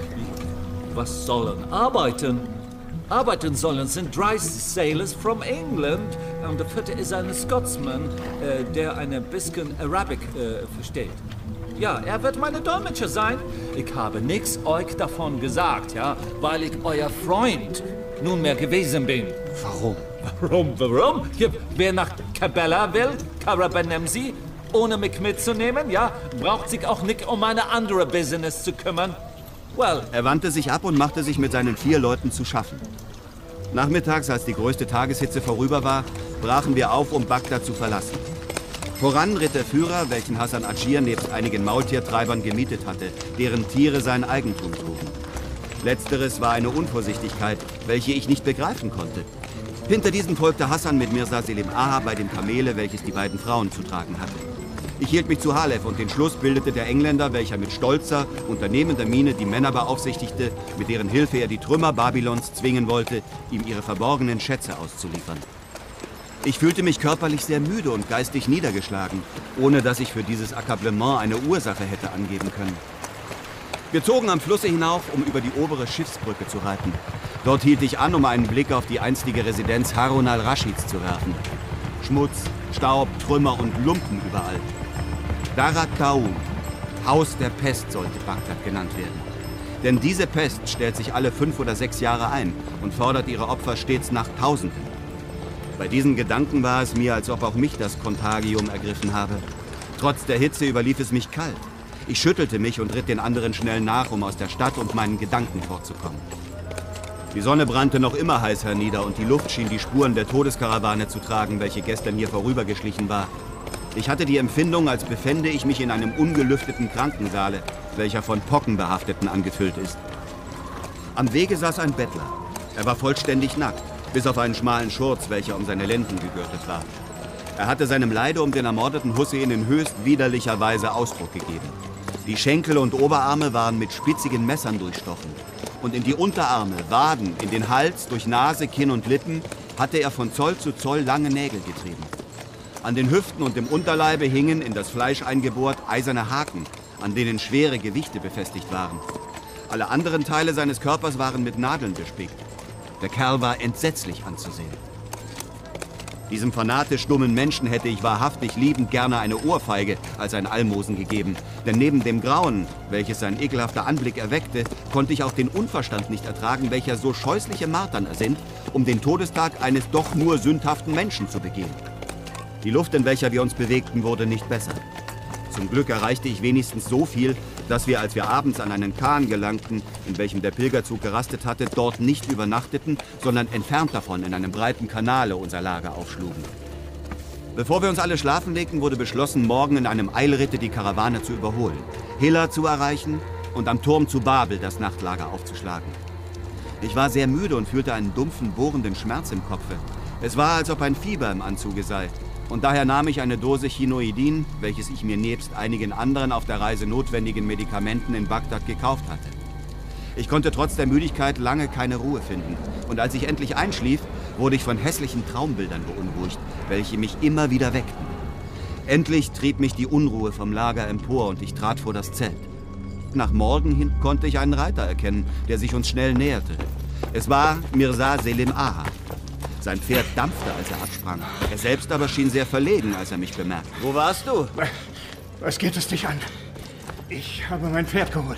Was sollen? Arbeiten. Arbeiten sollen sind 3 Sailors from England und der 4. ist ein Scotsman, der ein bisschen Arabic versteht. Ja, er wird meine Dolmetscher sein. Ich habe nichts euch davon gesagt, ja, weil ich euer Freund nunmehr gewesen bin. Warum? Warum? Wer nach Kerbela will, Kara Benemsi, ohne mich mitzunehmen, ja, braucht sich auch nicht um eine andere Business zu kümmern. Well. Er wandte sich ab und machte sich mit seinen 4 Leuten zu schaffen. Nachmittags, als die größte Tageshitze vorüber war, brachen wir auf, um Bagdad zu verlassen. Voran ritt der Führer, welchen Hassan Agir nebst einigen Maultiertreibern gemietet hatte, deren Tiere sein Eigentum trugen. Letzteres war eine Unvorsichtigkeit, welche ich nicht begreifen konnte. Hinter diesen folgte Hassan mit Mirza Selim Aha bei dem Kamele, welches die beiden Frauen zu tragen hatte. Ich hielt mich zu Halef und den Schluss bildete der Engländer, welcher mit stolzer, unternehmender Miene die Männer beaufsichtigte, mit deren Hilfe er die Trümmer Babylons zwingen wollte, ihm ihre verborgenen Schätze auszuliefern. Ich fühlte mich körperlich sehr müde und geistig niedergeschlagen, ohne dass ich für dieses Akkablement eine Ursache hätte angeben können. Wir zogen am Flusse hinauf, um über die obere Schiffsbrücke zu reiten. Dort hielt ich an, um einen Blick auf die einstige Residenz Harun al-Raschids zu werfen. Schmutz, Staub, Trümmer und Lumpen überall. Darat Taun, Haus der Pest, sollte Bagdad genannt werden. Denn diese Pest stellt sich alle 5 oder 6 Jahre ein und fordert ihre Opfer stets nach Tausenden. Bei diesen Gedanken war es mir, als ob auch mich das Kontagium ergriffen habe. Trotz der Hitze überlief es mich kalt. Ich schüttelte mich und ritt den anderen schnell nach, um aus der Stadt und meinen Gedanken fortzukommen. Die Sonne brannte noch immer heiß hernieder und die Luft schien die Spuren der Todeskarawane zu tragen, welche gestern hier vorübergeschlichen war. Ich hatte die Empfindung, als befände ich mich in einem ungelüfteten Krankensaale, welcher von Pockenbehafteten angefüllt ist. Am Wege saß ein Bettler. Er war vollständig nackt, bis auf einen schmalen Schurz, welcher um seine Lenden gegürtet war. Er hatte seinem Leide um den ermordeten Hussein in höchst widerlicher Weise Ausdruck gegeben. Die Schenkel und Oberarme waren mit spitzigen Messern durchstochen. Und in die Unterarme, Waden, in den Hals, durch Nase, Kinn und Lippen hatte er von Zoll zu Zoll lange Nägel getrieben. An den Hüften und dem Unterleibe hingen, in das Fleisch eingebohrt, eiserne Haken, an denen schwere Gewichte befestigt waren. Alle anderen Teile seines Körpers waren mit Nadeln bespickt. Der Kerl war entsetzlich anzusehen. Diesem fanatisch dummen Menschen hätte ich wahrhaftig liebend gerne eine Ohrfeige als ein Almosen gegeben. Denn neben dem Grauen, welches sein ekelhafter Anblick erweckte, konnte ich auch den Unverstand nicht ertragen, welcher so scheußliche Martern ersinnt, um den Todestag eines doch nur sündhaften Menschen zu begehen. Die Luft, in welcher wir uns bewegten, wurde nicht besser. Zum Glück erreichte ich wenigstens so viel, dass wir, als wir abends an einen Kahn gelangten, in welchem der Pilgerzug gerastet hatte, dort nicht übernachteten, sondern entfernt davon in einem breiten Kanale unser Lager aufschlugen. Bevor wir uns alle schlafen legten, wurde beschlossen, morgen in einem Eilritte die Karawane zu überholen, Hilla zu erreichen und am Turm zu Babel das Nachtlager aufzuschlagen. Ich war sehr müde und fühlte einen dumpfen, bohrenden Schmerz im Kopfe. Es war, als ob ein Fieber im Anzuge sei. Und daher nahm ich eine Dose Chinoidin, welches ich mir nebst einigen anderen auf der Reise notwendigen Medikamenten in Bagdad gekauft hatte. Ich konnte trotz der Müdigkeit lange keine Ruhe finden. Und als ich endlich einschlief, wurde ich von hässlichen Traumbildern beunruhigt, welche mich immer wieder weckten. Endlich trieb mich die Unruhe vom Lager empor und ich trat vor das Zelt. Nach Morgen hin konnte ich einen Reiter erkennen, der sich uns schnell näherte. Es war Mirza Selim Aha. Sein Pferd dampfte, als er absprang. Er selbst aber schien sehr verlegen, als er mich bemerkte. Wo warst du? Was geht es dich an? Ich habe mein Pferd geholt.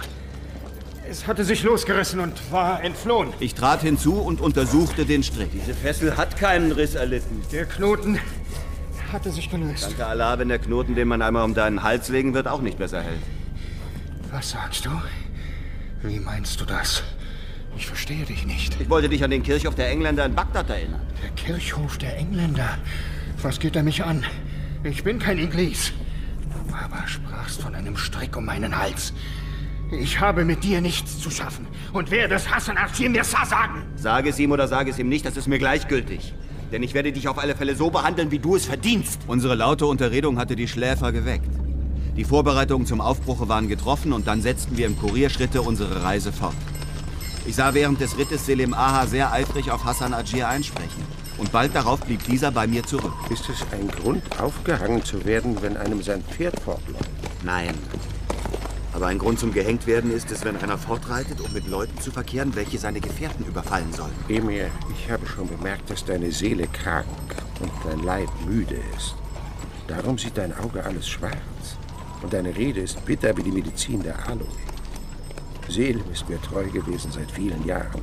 Es hatte sich losgerissen und war entflohen. Ich trat hinzu und untersuchte den Strick. Diese Fessel hat keinen Riss erlitten. Der Knoten hatte sich gelöst. Danke Allah, wenn der Knoten, den man einmal um deinen Hals legen wird, auch nicht besser hält. Was sagst du? Wie meinst du das? Ich verstehe dich nicht. Ich wollte dich an den Kirchhof der Engländer in Bagdad erinnern. Der Kirchhof der Engländer? Was geht er mich an? Ich bin kein Inglis. Du aber sprachst von einem Strick um meinen Hals. Ich habe mit dir nichts zu schaffen und werde es Hassan al-Mirza sagen. Sage es ihm oder sage es ihm nicht, das ist mir gleichgültig. Denn ich werde dich auf alle Fälle so behandeln, wie du es verdienst. Unsere laute Unterredung hatte die Schläfer geweckt. Die Vorbereitungen zum Aufbruche waren getroffen und dann setzten wir im Kurierschritte unsere Reise fort. Ich sah während des Rittes Selim Aha sehr eifrig auf Hassan Adjir einsprechen. Und bald darauf blieb dieser bei mir zurück. Ist es ein Grund, aufgehangen zu werden, wenn einem sein Pferd fortläuft? Nein. Aber ein Grund zum gehängt werden ist es, wenn einer fortreitet, um mit Leuten zu verkehren, welche seine Gefährten überfallen sollen. Emir, ich habe schon bemerkt, dass deine Seele krank und dein Leib müde ist. Darum sieht dein Auge alles schwarz. Und deine Rede ist bitter wie die Medizin der Aloe. Selim ist mir treu gewesen seit vielen Jahren.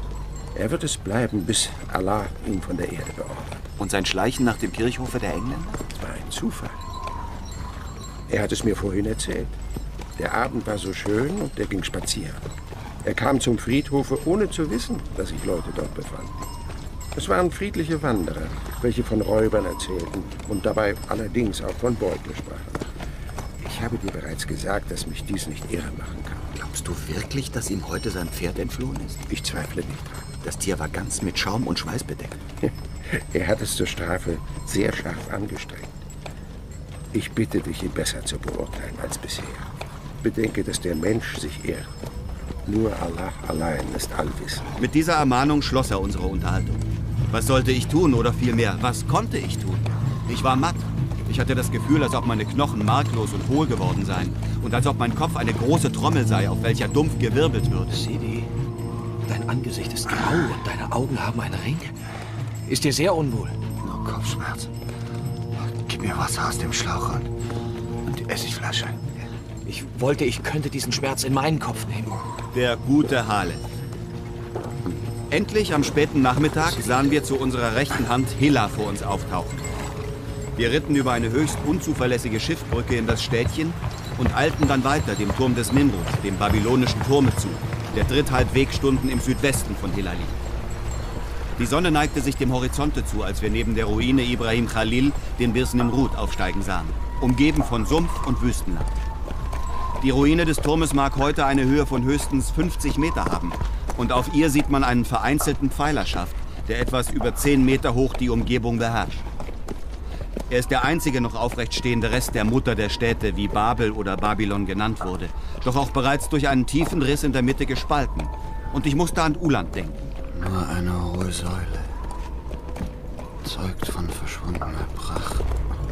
Er wird es bleiben, bis Allah ihn von der Erde beordert. Und sein Schleichen nach dem Kirchhofe der Engländer? Das war ein Zufall. Er hat es mir vorhin erzählt. Der Abend war so schön und er ging spazieren. Er kam zum Friedhofe, ohne zu wissen, dass sich Leute dort befanden. Es waren friedliche Wanderer, welche von Räubern erzählten und dabei allerdings auch von Beute sprachen. Ich habe dir bereits gesagt, dass mich dies nicht irre machen kann. Glaubst du wirklich, dass ihm heute sein Pferd entflohen ist? Ich zweifle nicht dran. Das Tier war ganz mit Schaum und Schweiß bedeckt. Er hat es zur Strafe sehr scharf angestrengt. Ich bitte dich, ihn besser zu beurteilen als bisher. Bedenke, dass der Mensch sich irrt. Nur Allah allein ist allwissend. Mit dieser Ermahnung schloss er unsere Unterhaltung. Was sollte ich tun oder vielmehr, was konnte ich tun? Ich war matt. Ich hatte das Gefühl, als ob meine Knochen marklos und hohl geworden seien. Und als ob mein Kopf eine große Trommel sei, auf welcher dumpf gewirbelt würde. Sidi, dein Angesicht ist grau und deine Augen haben einen Ring. Ist dir sehr unwohl? Nur Kopfschmerz. Gib mir Wasser aus dem Schlauch und die Essigflasche. Ich wollte, ich könnte diesen Schmerz in meinen Kopf nehmen. Der gute Halef. Endlich am späten Nachmittag sahen wir zu unserer rechten Hand Hilla vor uns auftauchen. Wir ritten über eine höchst unzuverlässige Schiffbrücke in das Städtchen und eilten dann weiter dem Turm des Nimrud, dem babylonischen Turme zu, der 3,5 Wegstunden im Südwesten von Hilla liegt. Die Sonne neigte sich dem Horizonte zu, als wir neben der Ruine Ibrahim Khalil den Birs Nimrud aufsteigen sahen, umgeben von Sumpf und Wüstenland. Die Ruine des Turmes mag heute eine Höhe von höchstens 50 Meter haben und auf ihr sieht man einen vereinzelten Pfeilerschaft, der etwas über 10 Meter hoch die Umgebung beherrscht. Er ist der einzige noch aufrecht stehende Rest der Mutter der Städte, wie Babel oder Babylon genannt wurde, doch auch bereits durch einen tiefen Riss in der Mitte gespalten. Und ich musste an Uland denken. Nur eine hohe Säule, zeugt von verschwundener Pracht.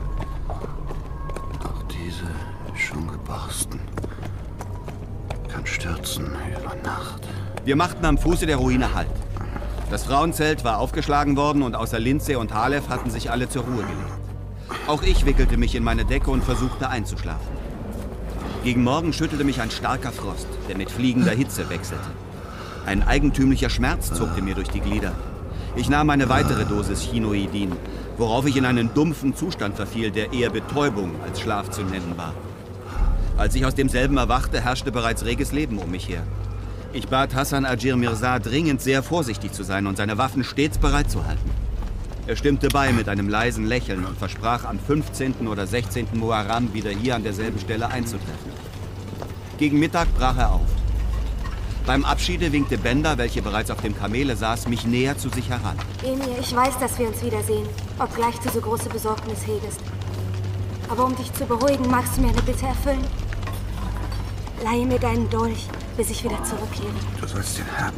Auch diese ist schon geborsten, kann stürzen über Nacht. Wir machten am Fuße der Ruine Halt. Das Frauenzelt war aufgeschlagen worden und außer Lindsay und Halef hatten sich alle zur Ruhe gelegt. Auch ich wickelte mich in meine Decke und versuchte einzuschlafen. Gegen Morgen schüttelte mich ein starker Frost, der mit fliegender Hitze wechselte. Ein eigentümlicher Schmerz zuckte mir durch die Glieder. Ich nahm eine weitere Dosis Chinoidin, worauf ich in einen dumpfen Zustand verfiel, der eher Betäubung als Schlaf zu nennen war. Als ich aus demselben erwachte, herrschte bereits reges Leben um mich her. Ich bat Hassan Ajir Mirza dringend sehr vorsichtig zu sein und seine Waffen stets bereit zu halten. Er stimmte bei mit einem leisen Lächeln und versprach, am 15. oder 16. Muharram wieder hier an derselben Stelle einzutreffen. Gegen Mittag brach er auf. Beim Abschiede winkte Benda, welche bereits auf dem Kamele saß, mich näher zu sich heran. Emir, ich weiß, dass wir uns wiedersehen, obgleich du so große Besorgnis hegest. Aber um dich zu beruhigen, magst du mir eine Bitte erfüllen? Leihe mir deinen Dolch, bis ich wieder zurückkehre. Du sollst den haben.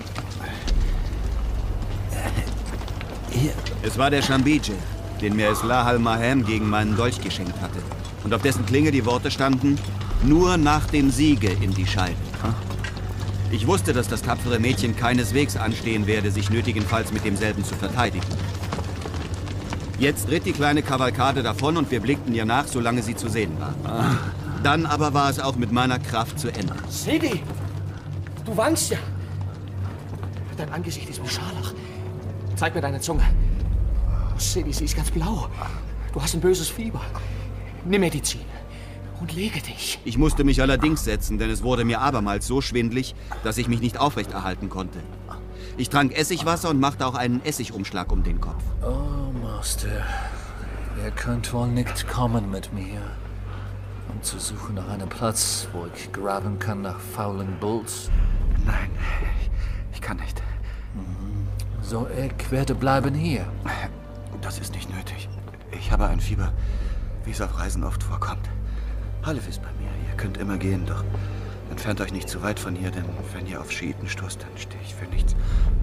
Hier. Es war der Shambhije, den mir Islah al-Mahem gegen meinen Dolch geschenkt hatte. Und auf dessen Klinge die Worte standen, nur nach dem Siege in die Scheide. Ich wusste, dass das tapfere Mädchen keineswegs anstehen werde, sich nötigenfalls mit demselben zu verteidigen. Jetzt ritt die kleine Kavalkade davon und wir blickten ihr nach, solange sie zu sehen war. Dann aber war es auch mit meiner Kraft zu Ende. Sidi, du weinst ja. Dein Angesicht ist wie Scharlach. Zeig mir deine Zunge. Sidi, sie ist ganz blau. Du hast ein böses Fieber. Nimm Medizin und lege dich. Ich musste mich allerdings setzen, denn es wurde mir abermals so schwindlig, dass ich mich nicht aufrechterhalten konnte. Ich trank Essigwasser und machte auch einen Essigumschlag um den Kopf. Oh, Master, ihr könnt wohl nicht kommen mit mir, um zu suchen nach einem Platz, wo ich graben kann nach faulen Bulls? Nein, ich kann nicht. So, ich werde bleiben hier. Das ist nicht nötig. Ich habe ein Fieber, wie es auf Reisen oft vorkommt. Halef ist bei mir. Ihr könnt immer gehen, doch entfernt euch nicht zu weit von hier, denn wenn ihr auf Schiiten stoßt, dann stehe ich für nichts.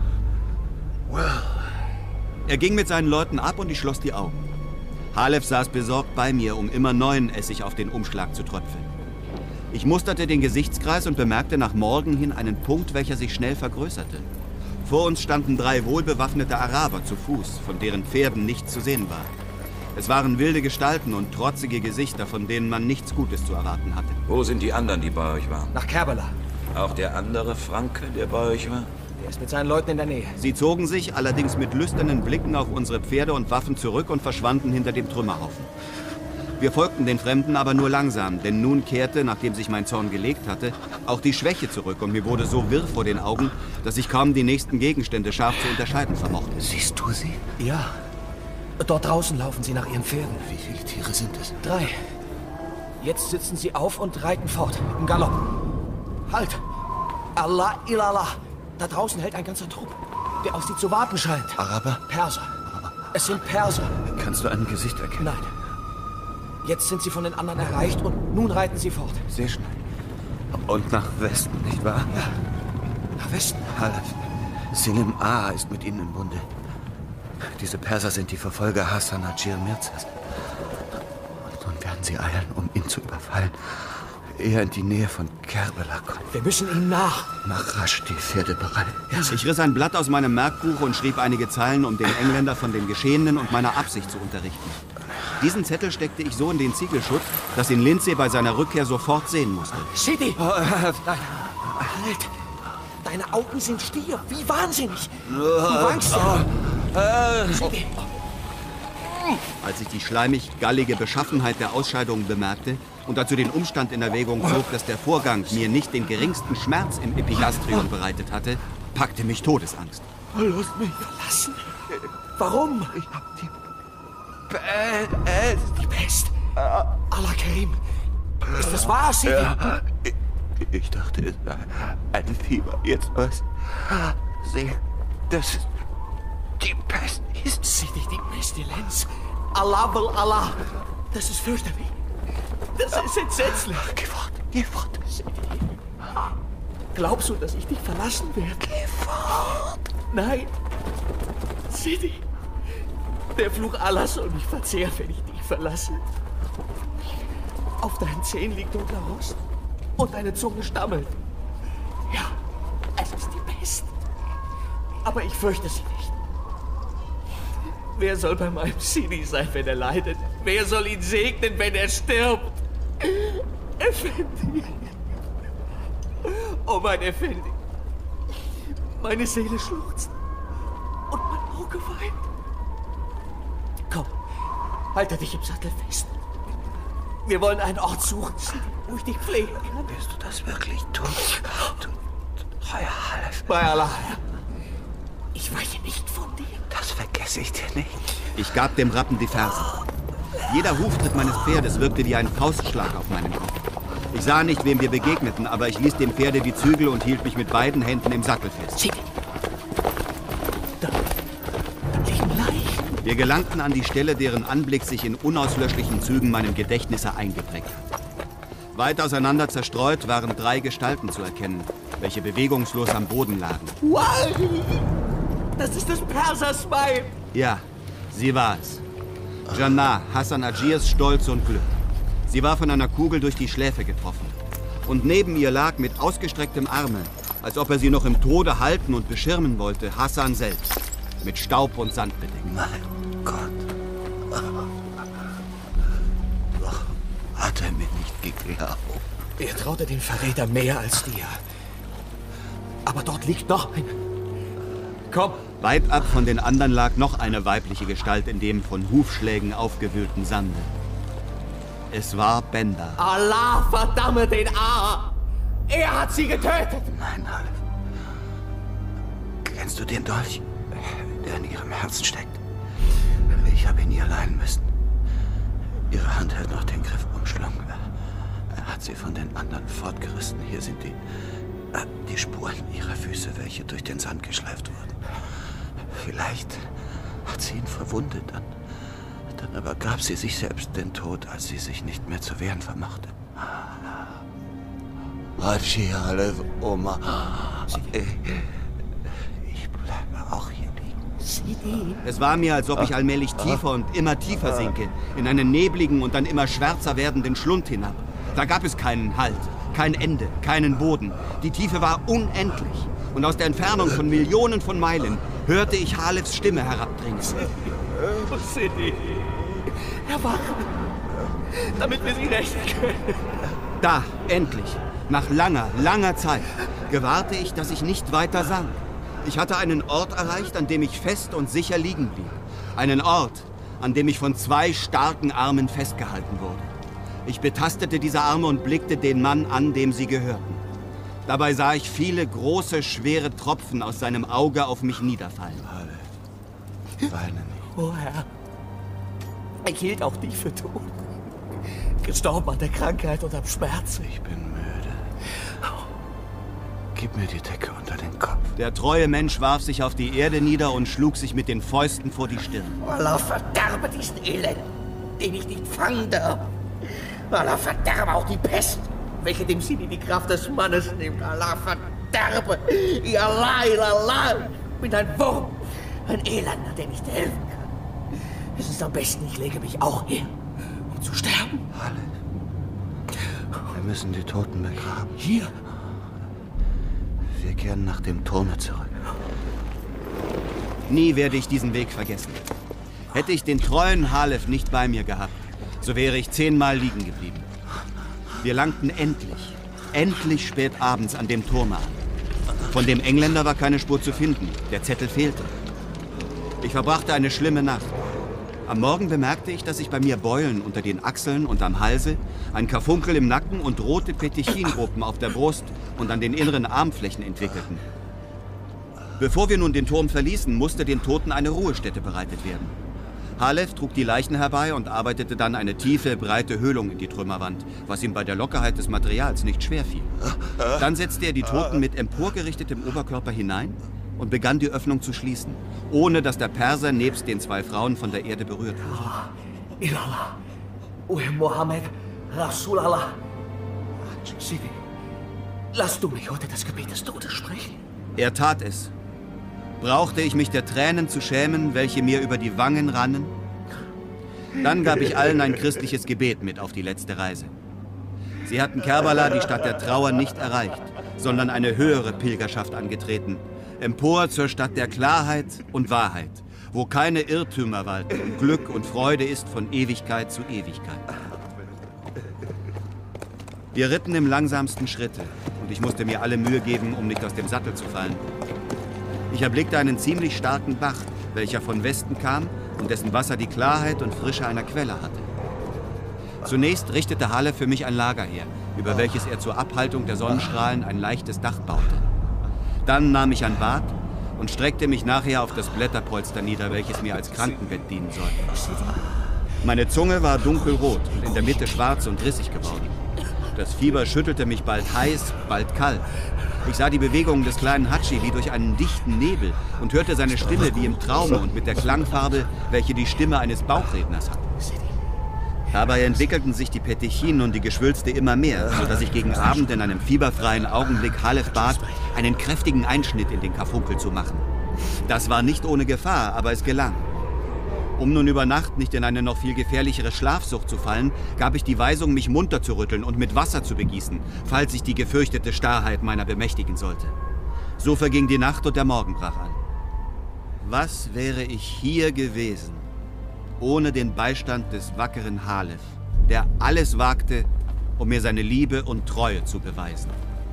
Well. Er ging mit seinen Leuten ab und ich schloss die Augen. Halef saß besorgt bei mir, um immer neuen Essig auf den Umschlag zu tröpfeln. Ich musterte den Gesichtskreis und bemerkte nach Morgen hin einen Punkt, welcher sich schnell vergrößerte. Vor uns standen 3 wohlbewaffnete Araber zu Fuß, von deren Pferden nichts zu sehen war. Es waren wilde Gestalten und trotzige Gesichter, von denen man nichts Gutes zu erwarten hatte. Wo sind die anderen, die bei euch waren? Nach Kerbala. Auch der andere Franke, der bei euch war? Der ist mit seinen Leuten in der Nähe. Sie zogen sich allerdings mit lüsternen Blicken auf unsere Pferde und Waffen zurück und verschwanden hinter dem Trümmerhaufen. Wir folgten den Fremden aber nur langsam, denn nun kehrte, nachdem sich mein Zorn gelegt hatte, auch die Schwäche zurück und mir wurde so wirr vor den Augen, dass ich kaum die nächsten Gegenstände scharf zu unterscheiden vermochte. Siehst du sie? Ja. Dort draußen laufen sie nach ihren Pferden. Wie viele Tiere sind es? 3. Jetzt sitzen sie auf und reiten fort, im Galopp. Halt! Allah ilallah! Da draußen hält ein ganzer Trupp, der auf sie zu warten scheint. Araber? Perser. Es sind Perser. Kannst du ein Gesicht erkennen? Nein. Jetzt sind sie von den anderen erreicht und nun reiten sie fort. Sehr schnell. Und nach Westen, nicht wahr? Ja. Nach Westen? Halef. Selim A. ist mit ihnen im Bunde. Diese Perser sind die Verfolger Hassan Ajir Mirzas. Und nun werden sie eilen, um ihn zu überfallen, ehe er in die Nähe von Kerbala kommt. Wir müssen ihm nach. Mach rasch die Pferde bereit. Ja. Ich riss ein Blatt aus meinem Merkbuch und schrieb einige Zeilen, um den Engländer von dem Geschehenen und meiner Absicht zu unterrichten. Diesen Zettel steckte ich so in den Ziegelschutt, dass ihn Lindsay bei seiner Rückkehr sofort sehen musste. Sidi! Nein. Halt! Deine Augen sind stier, wie wahnsinnig. Du wankst ja. Als ich die schleimig-gallige Beschaffenheit der Ausscheidungen bemerkte und dazu den Umstand in Erwägung zog, dass der Vorgang mir nicht den geringsten Schmerz im Epigastrium bereitet hatte, packte mich Todesangst. Lass mich verlassen. Warum? Ich hab die Pest. Die Pest? Allah Karim. Ist das wahr, Sidi? Ja, ich dachte, es sei ein Fieber. Jetzt was? Sieh, das ist die Pest. Sidi, die Pestilenz. Allah will Allah. Das ist fürchterlich. Das ist entsetzlich. Geh fort. Sidi. Glaubst du, dass ich dich verlassen werde? Geh fort. Nein. Sidi. Der Fluch Allah soll mich verzehren, wenn ich dich verlasse. Auf deinen Zähnen liegt dunkler Rost und deine Zunge stammelt. Ja, es ist die Pest. Aber ich fürchte sie nicht. Wer soll bei meinem Sidi sein, wenn er leidet? Wer soll ihn segnen, wenn er stirbt? Effendi. Oh, mein Effendi. Meine Seele schluchzt und mein Auge weint. Komm, halte dich im Sattel fest. Wir wollen einen Ort suchen, wo ich dich pflegen kann. Wirst du das wirklich tun? Euer Halef. Bei Allah. Ich weiche nicht von dir. Das vergesse ich dir nicht. Ich gab dem Rappen die Fersen. Jeder Huftritt meines Pferdes wirkte wie ein Faustschlag auf meinen Kopf. Ich sah nicht, wem wir begegneten, aber ich ließ dem Pferde die Zügel und hielt mich mit beiden Händen im Sattel fest. Sidi. Da liegen Leichen. Wir gelangten an die Stelle, deren Anblick sich in unauslöschlichen Zügen meinem Gedächtnisse eingeprägt hat. Weit auseinander zerstreut waren 3 Gestalten zu erkennen, welche bewegungslos am Boden lagen. Wow! Das ist des Persers Weib! Ja, sie war es. Jannah, Hassan Agirs Stolz und Glück. Sie war von einer Kugel durch die Schläfe getroffen. Und neben ihr lag mit ausgestrecktem Arme, als ob er sie noch im Tode halten und beschirmen wollte, Hassan selbst, mit Staub und Sand bedeckt. Mein Gott. Hat er mir nicht geglaubt? Er traute dem Verräter mehr als dir. Aber dort liegt noch eine. Komm. Weit ab von den anderen lag noch eine weibliche Gestalt in dem von Hufschlägen aufgewühlten Sande. Es war Benda. Allah verdamme den A! Er hat sie getötet! Nein, Halef. Kennst du den Dolch, der in ihrem Herzen steckt? Ich habe ihn ihr leihen müssen. Ihre Hand hält noch den Griff umschlungen. Er hat sie von den anderen fortgerissen. Hier sind die Spuren ihrer Füße, welche durch den Sand geschleift wurden. Vielleicht hat sie ihn verwundet. Dann aber gab sie sich selbst den Tod, als sie sich nicht mehr zu wehren vermochte. Haji Halef Oma. Ich bleibe auch hier liegen. Sidi. Es war mir, als ob ich allmählich tiefer und immer tiefer sinke, in einen nebligen und dann immer schwärzer werdenden Schlund hinab. Da gab es keinen Halt, kein Ende, keinen Boden. Die Tiefe war unendlich. Und aus der Entfernung von Millionen von Meilen hörte ich Halefs Stimme herabdringen. Sidi. Erwache, damit wir sie rächen können. Da, endlich, nach langer, langer Zeit, gewahrte ich, dass ich nicht weiter sank. Ich hatte einen Ort erreicht, an dem ich fest und sicher liegen blieb. Einen Ort, an dem ich von 2 starken Armen festgehalten wurde. Ich betastete diese Arme und blickte den Mann an, dem sie gehörten. Dabei sah ich viele große, schwere Tropfen aus seinem Auge auf mich niederfallen. Weine nicht. Oh Herr, ich hielt auch dich für tot. Gestorben an der Krankheit und am Schmerz. Ich bin müde. Gib mir die Decke unter den Kopf. Der treue Mensch warf sich auf die Erde nieder und schlug sich mit den Fäusten vor die Stirn. Allah verderbe diesen Elend, den ich nicht fangen darf. Allah verderbe auch die Pest, welche dem Sidi die Kraft des Mannes nimmt. Allah verderbe. Ya Allah, ya Allah. Ich bin ein Wurm, ein Elender, der nicht helfen kann. Es ist am besten, ich lege mich auch her, um zu sterben. Halef. Wir müssen die Toten begraben. Hier. Wir kehren nach dem Turme zurück. Nie werde ich diesen Weg vergessen. Hätte ich den treuen Halef nicht bei mir gehabt, so wäre ich 10-mal liegen geblieben. Wir langten endlich spät abends an dem Turme an. Von dem Engländer war keine Spur zu finden. Der Zettel fehlte. Ich verbrachte eine schlimme Nacht. Am Morgen bemerkte ich, dass sich bei mir Beulen unter den Achseln und am Halse, ein Karfunkel im Nacken und rote Petechingruppen auf der Brust und an den inneren Armflächen entwickelten. Bevor wir nun den Turm verließen, musste den Toten eine Ruhestätte bereitet werden. Halef trug die Leichen herbei und arbeitete dann eine tiefe, breite Höhlung in die Trümmerwand, was ihm bei der Lockerheit des Materials nicht schwer fiel. Dann setzte er die Toten mit emporgerichtetem Oberkörper hinein und begann die Öffnung zu schließen, ohne dass der Perser nebst den 2 Frauen von der Erde berührt wurde. Ilallah, Mohammed, Rasulallah. Sidi, lass du mich heute das Gebet des Todes sprechen. Er tat es. Brauchte ich mich der Tränen zu schämen, welche mir über die Wangen rannen? Dann gab ich allen ein christliches Gebet mit auf die letzte Reise. Sie hatten Kerbala, die Stadt der Trauer, nicht erreicht, sondern eine höhere Pilgerschaft angetreten, empor zur Stadt der Klarheit und Wahrheit, wo keine Irrtümer walten und Glück und Freude ist von Ewigkeit zu Ewigkeit. Wir ritten im langsamsten Schritte und ich musste mir alle Mühe geben, um nicht aus dem Sattel zu fallen. Ich erblickte einen ziemlich starken Bach, welcher von Westen kam und dessen Wasser die Klarheit und Frische einer Quelle hatte. Zunächst richtete Halef für mich ein Lager her, über welches er zur Abhaltung der Sonnenstrahlen ein leichtes Dach baute. Dann nahm ich ein Bad und streckte mich nachher auf das Blätterpolster nieder, welches mir als Krankenbett dienen sollte. Meine Zunge war dunkelrot und in der Mitte schwarz und rissig geworden. Das Fieber schüttelte mich bald heiß, bald kalt. Ich sah die Bewegungen des kleinen Hatschi wie durch einen dichten Nebel und hörte seine Stimme wie im Traume und mit der Klangfarbe, welche die Stimme eines Bauchredners hat. Dabei entwickelten sich die Petechinen und die Geschwülste immer mehr, sodass ich gegen Abend in einem fieberfreien Augenblick Halef bat, einen kräftigen Einschnitt in den Karfunkel zu machen. Das war nicht ohne Gefahr, aber es gelang. Um nun über Nacht nicht in eine noch viel gefährlichere Schlafsucht zu fallen, gab ich die Weisung, mich munter zu rütteln und mit Wasser zu begießen, falls ich die gefürchtete Starrheit meiner bemächtigen sollte. So verging die Nacht und der Morgen brach an. Was wäre ich hier gewesen, ohne den Beistand des wackeren Halef, der alles wagte, um mir seine Liebe und Treue zu beweisen?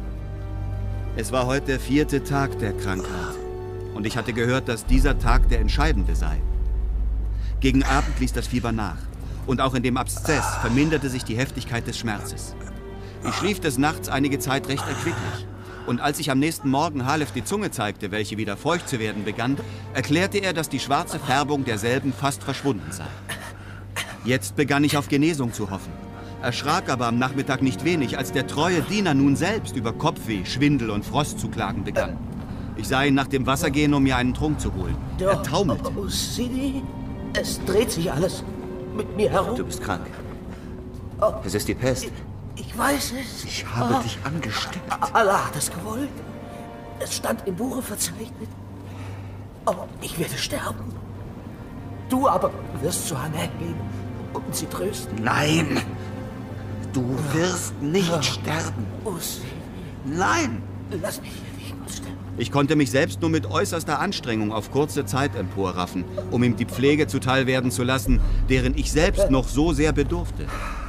Es war heute der 4. Tag der Krankheit und ich hatte gehört, dass dieser Tag der entscheidende sei. Gegen Abend ließ das Fieber nach und auch in dem Abszess verminderte sich die Heftigkeit des Schmerzes. Ich schlief des Nachts einige Zeit recht erquicklich und als ich am nächsten Morgen Halef die Zunge zeigte, welche wieder feucht zu werden begann, erklärte er, dass die schwarze Färbung derselben fast verschwunden sei. Jetzt begann ich auf Genesung zu hoffen, erschrak aber am Nachmittag nicht wenig, als der treue Diener nun selbst über Kopfweh, Schwindel und Frost zu klagen begann. Ich sah ihn nach dem Wasser gehen, um mir einen Trunk zu holen. Er taumelte. Oh, Sidi, es dreht sich alles mit mir herum. Du bist krank. Es ist die Pest. Ich weiß es. Ich habe dich angesteckt. Allah hat es gewollt. Es stand im Buche verzeichnet. Aber ich werde sterben. Du aber wirst zu Hannah gehen und sie trösten. Nein! Du wirst nicht sterben. Nein! Lass mich hier liegen und sterben. Ich konnte mich selbst nur mit äußerster Anstrengung auf kurze Zeit emporraffen, um ihm die Pflege zuteil werden zu lassen, deren ich selbst noch so sehr bedurfte.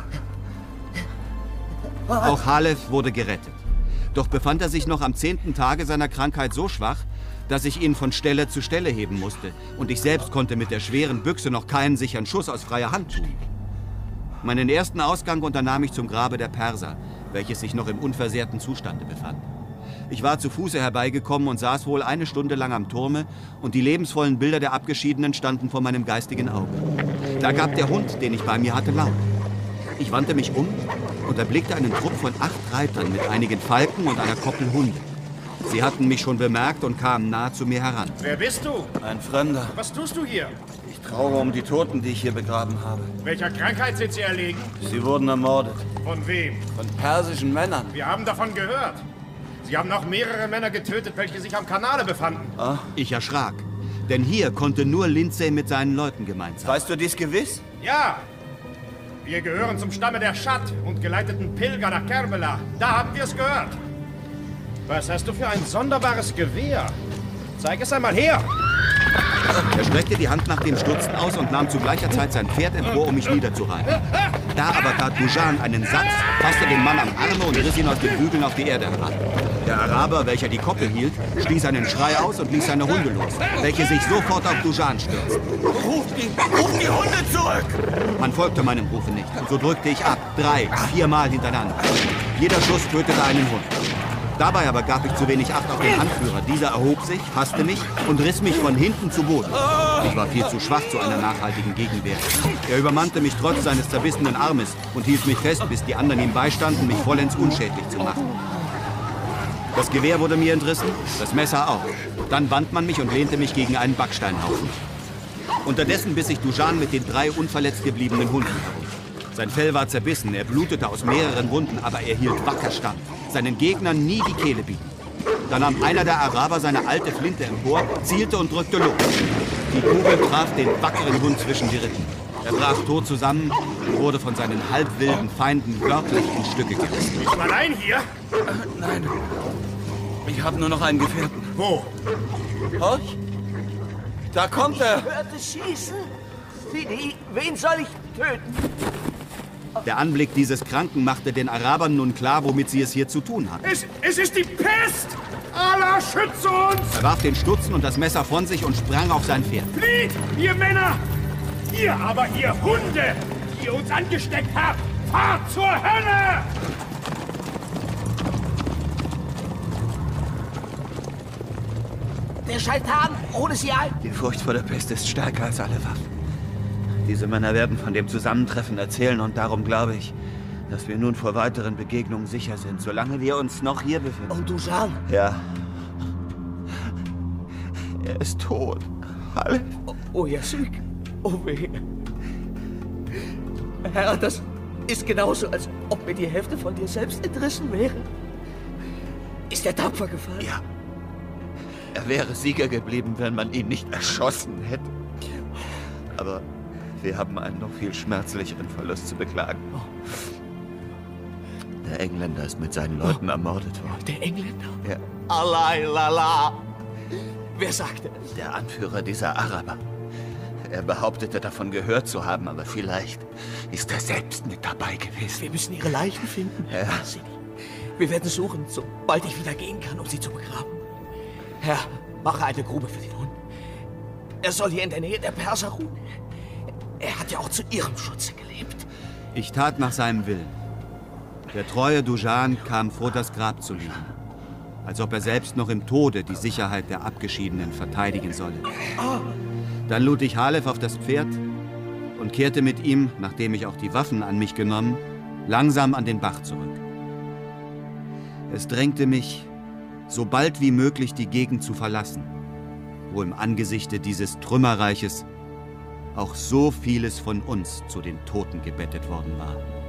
Auch Halef wurde gerettet. Doch befand er sich noch am 10. Tage seiner Krankheit so schwach, dass ich ihn von Stelle zu Stelle heben musste und ich selbst konnte mit der schweren Büchse noch keinen sicheren Schuss aus freier Hand tun. Meinen ersten Ausgang unternahm ich zum Grabe der Perser, welches sich noch im unversehrten Zustande befand. Ich war zu Fuße herbeigekommen und saß wohl eine Stunde lang am Turme und die lebensvollen Bilder der Abgeschiedenen standen vor meinem geistigen Auge. Da gab der Hund, den ich bei mir hatte, laut. Ich wandte mich um und erblickte einen Trupp von 8 Reitern mit einigen Falken und einer Koppel Hunde. Sie hatten mich schon bemerkt und kamen nahe zu mir heran. Wer bist du? Ein Fremder. Was tust du hier? Ich traue um die Toten, die ich hier begraben habe. Welcher Krankheit sind sie erlegen? Sie wurden ermordet. Von wem? Von persischen Männern. Wir haben davon gehört. Sie haben noch mehrere Männer getötet, welche sich am Kanale befanden. Ah? Ich erschrak, denn hier konnte nur Lindsay mit seinen Leuten gemeint sein. Weißt du dies gewiss? Ja. Wir gehören zum Stamme der Schad und geleiteten Pilger nach Kerbala. Da haben wir es gehört. Was hast du für ein sonderbares Gewehr? Zeig es einmal her. Er streckte die Hand nach dem Stutzen aus und nahm zu gleicher Zeit sein Pferd empor, um mich niederzureiten. Da aber tat Dujan einen Satz, fasste den Mann am Arme und riss ihn aus den Bügeln auf die Erde herab. Der Araber, welcher die Koppel hielt, stieß einen Schrei aus und ließ seine Hunde los, welche sich sofort auf Dujan stürzten. Ruft die Hunde zurück! Man folgte meinem Rufe nicht, und so drückte ich ab, 3, 4 Mal hintereinander. Jeder Schuss tötete einen Hund. Dabei aber gab ich zu wenig Acht auf den Anführer. Dieser erhob sich, fasste mich und riss mich von hinten zu Boden. Ich war viel zu schwach zu einer nachhaltigen Gegenwehr. Er übermannte mich trotz seines zerbissenen Armes und hielt mich fest, bis die anderen ihm beistanden, mich vollends unschädlich zu machen. Das Gewehr wurde mir entrissen, das Messer auch. Dann band man mich und lehnte mich gegen einen Backsteinhaufen. Unterdessen biss ich Dujan mit den 3 unverletzt gebliebenen Hunden herum. Sein Fell war zerbissen, er blutete aus mehreren Wunden, aber er hielt wacker stand. Seinen Gegnern nie die Kehle bieten. Da nahm einer der Araber seine alte Flinte empor, zielte und drückte los. Die Kugel traf den wackeren Hund zwischen die Rippen. Er brach tot zusammen und wurde von seinen halbwilden Feinden wörtlich in Stücke gerissen. Bist du allein hier? Nein. Ich habe nur noch einen Gefährten. Wo? Horch! Da kommt er! Ich hörte schießen. Sidi, wen soll ich töten? Der Anblick dieses Kranken machte den Arabern nun klar, womit sie es hier zu tun hatten. Es ist die Pest! Allah schütze uns! Er warf den Stutzen und das Messer von sich und sprang auf sein Pferd. Flieht, ihr Männer! Ihr aber, ihr Hunde, die ihr uns angesteckt habt, fahrt zur Hölle! Der Scheitan, ohne sie ein. Die Furcht vor der Pest ist stärker als alle Waffen. Diese Männer werden von dem Zusammentreffen erzählen und darum glaube ich, dass wir nun vor weiteren Begegnungen sicher sind, solange wir uns noch hier befinden. Und Dujan? Ja. Er ist tot. Halef. Oh, Jasük. Oh, weh. Herr, das ist genauso, als ob mir die Hälfte von dir selbst entrissen wäre. Ist er tapfer gefallen? Ja. Er wäre Sieger geblieben, wenn man ihn nicht erschossen hätte. Aber wir haben einen noch viel schmerzlicheren Verlust zu beklagen. Der Engländer ist mit seinen Leuten ermordet worden. Der Engländer? Ja. Allailala. Wer sagte es? Der Anführer dieser Araber. Er behauptete, davon gehört zu haben, aber vielleicht ist er selbst mit dabei gewesen. Wir müssen ihre Leichen finden. Ja. Wir werden suchen, sobald ich wieder gehen kann, um sie zu begraben. Herr, mache eine Grube für den Hund. Er soll hier in der Nähe der Perser ruhen. Er hat ja auch zu ihrem Schutze gelebt. Ich tat nach seinem Willen. Der treue Dujan kam vor das Grab zu liegen, als ob er selbst noch im Tode die Sicherheit der Abgeschiedenen verteidigen solle. Dann lud ich Halef auf das Pferd und kehrte mit ihm, nachdem ich auch die Waffen an mich genommen, langsam an den Bach zurück. Es drängte mich, so bald wie möglich die Gegend zu verlassen, wo im Angesichte dieses Trümmerreiches auch so vieles von uns zu den Toten gebettet worden war.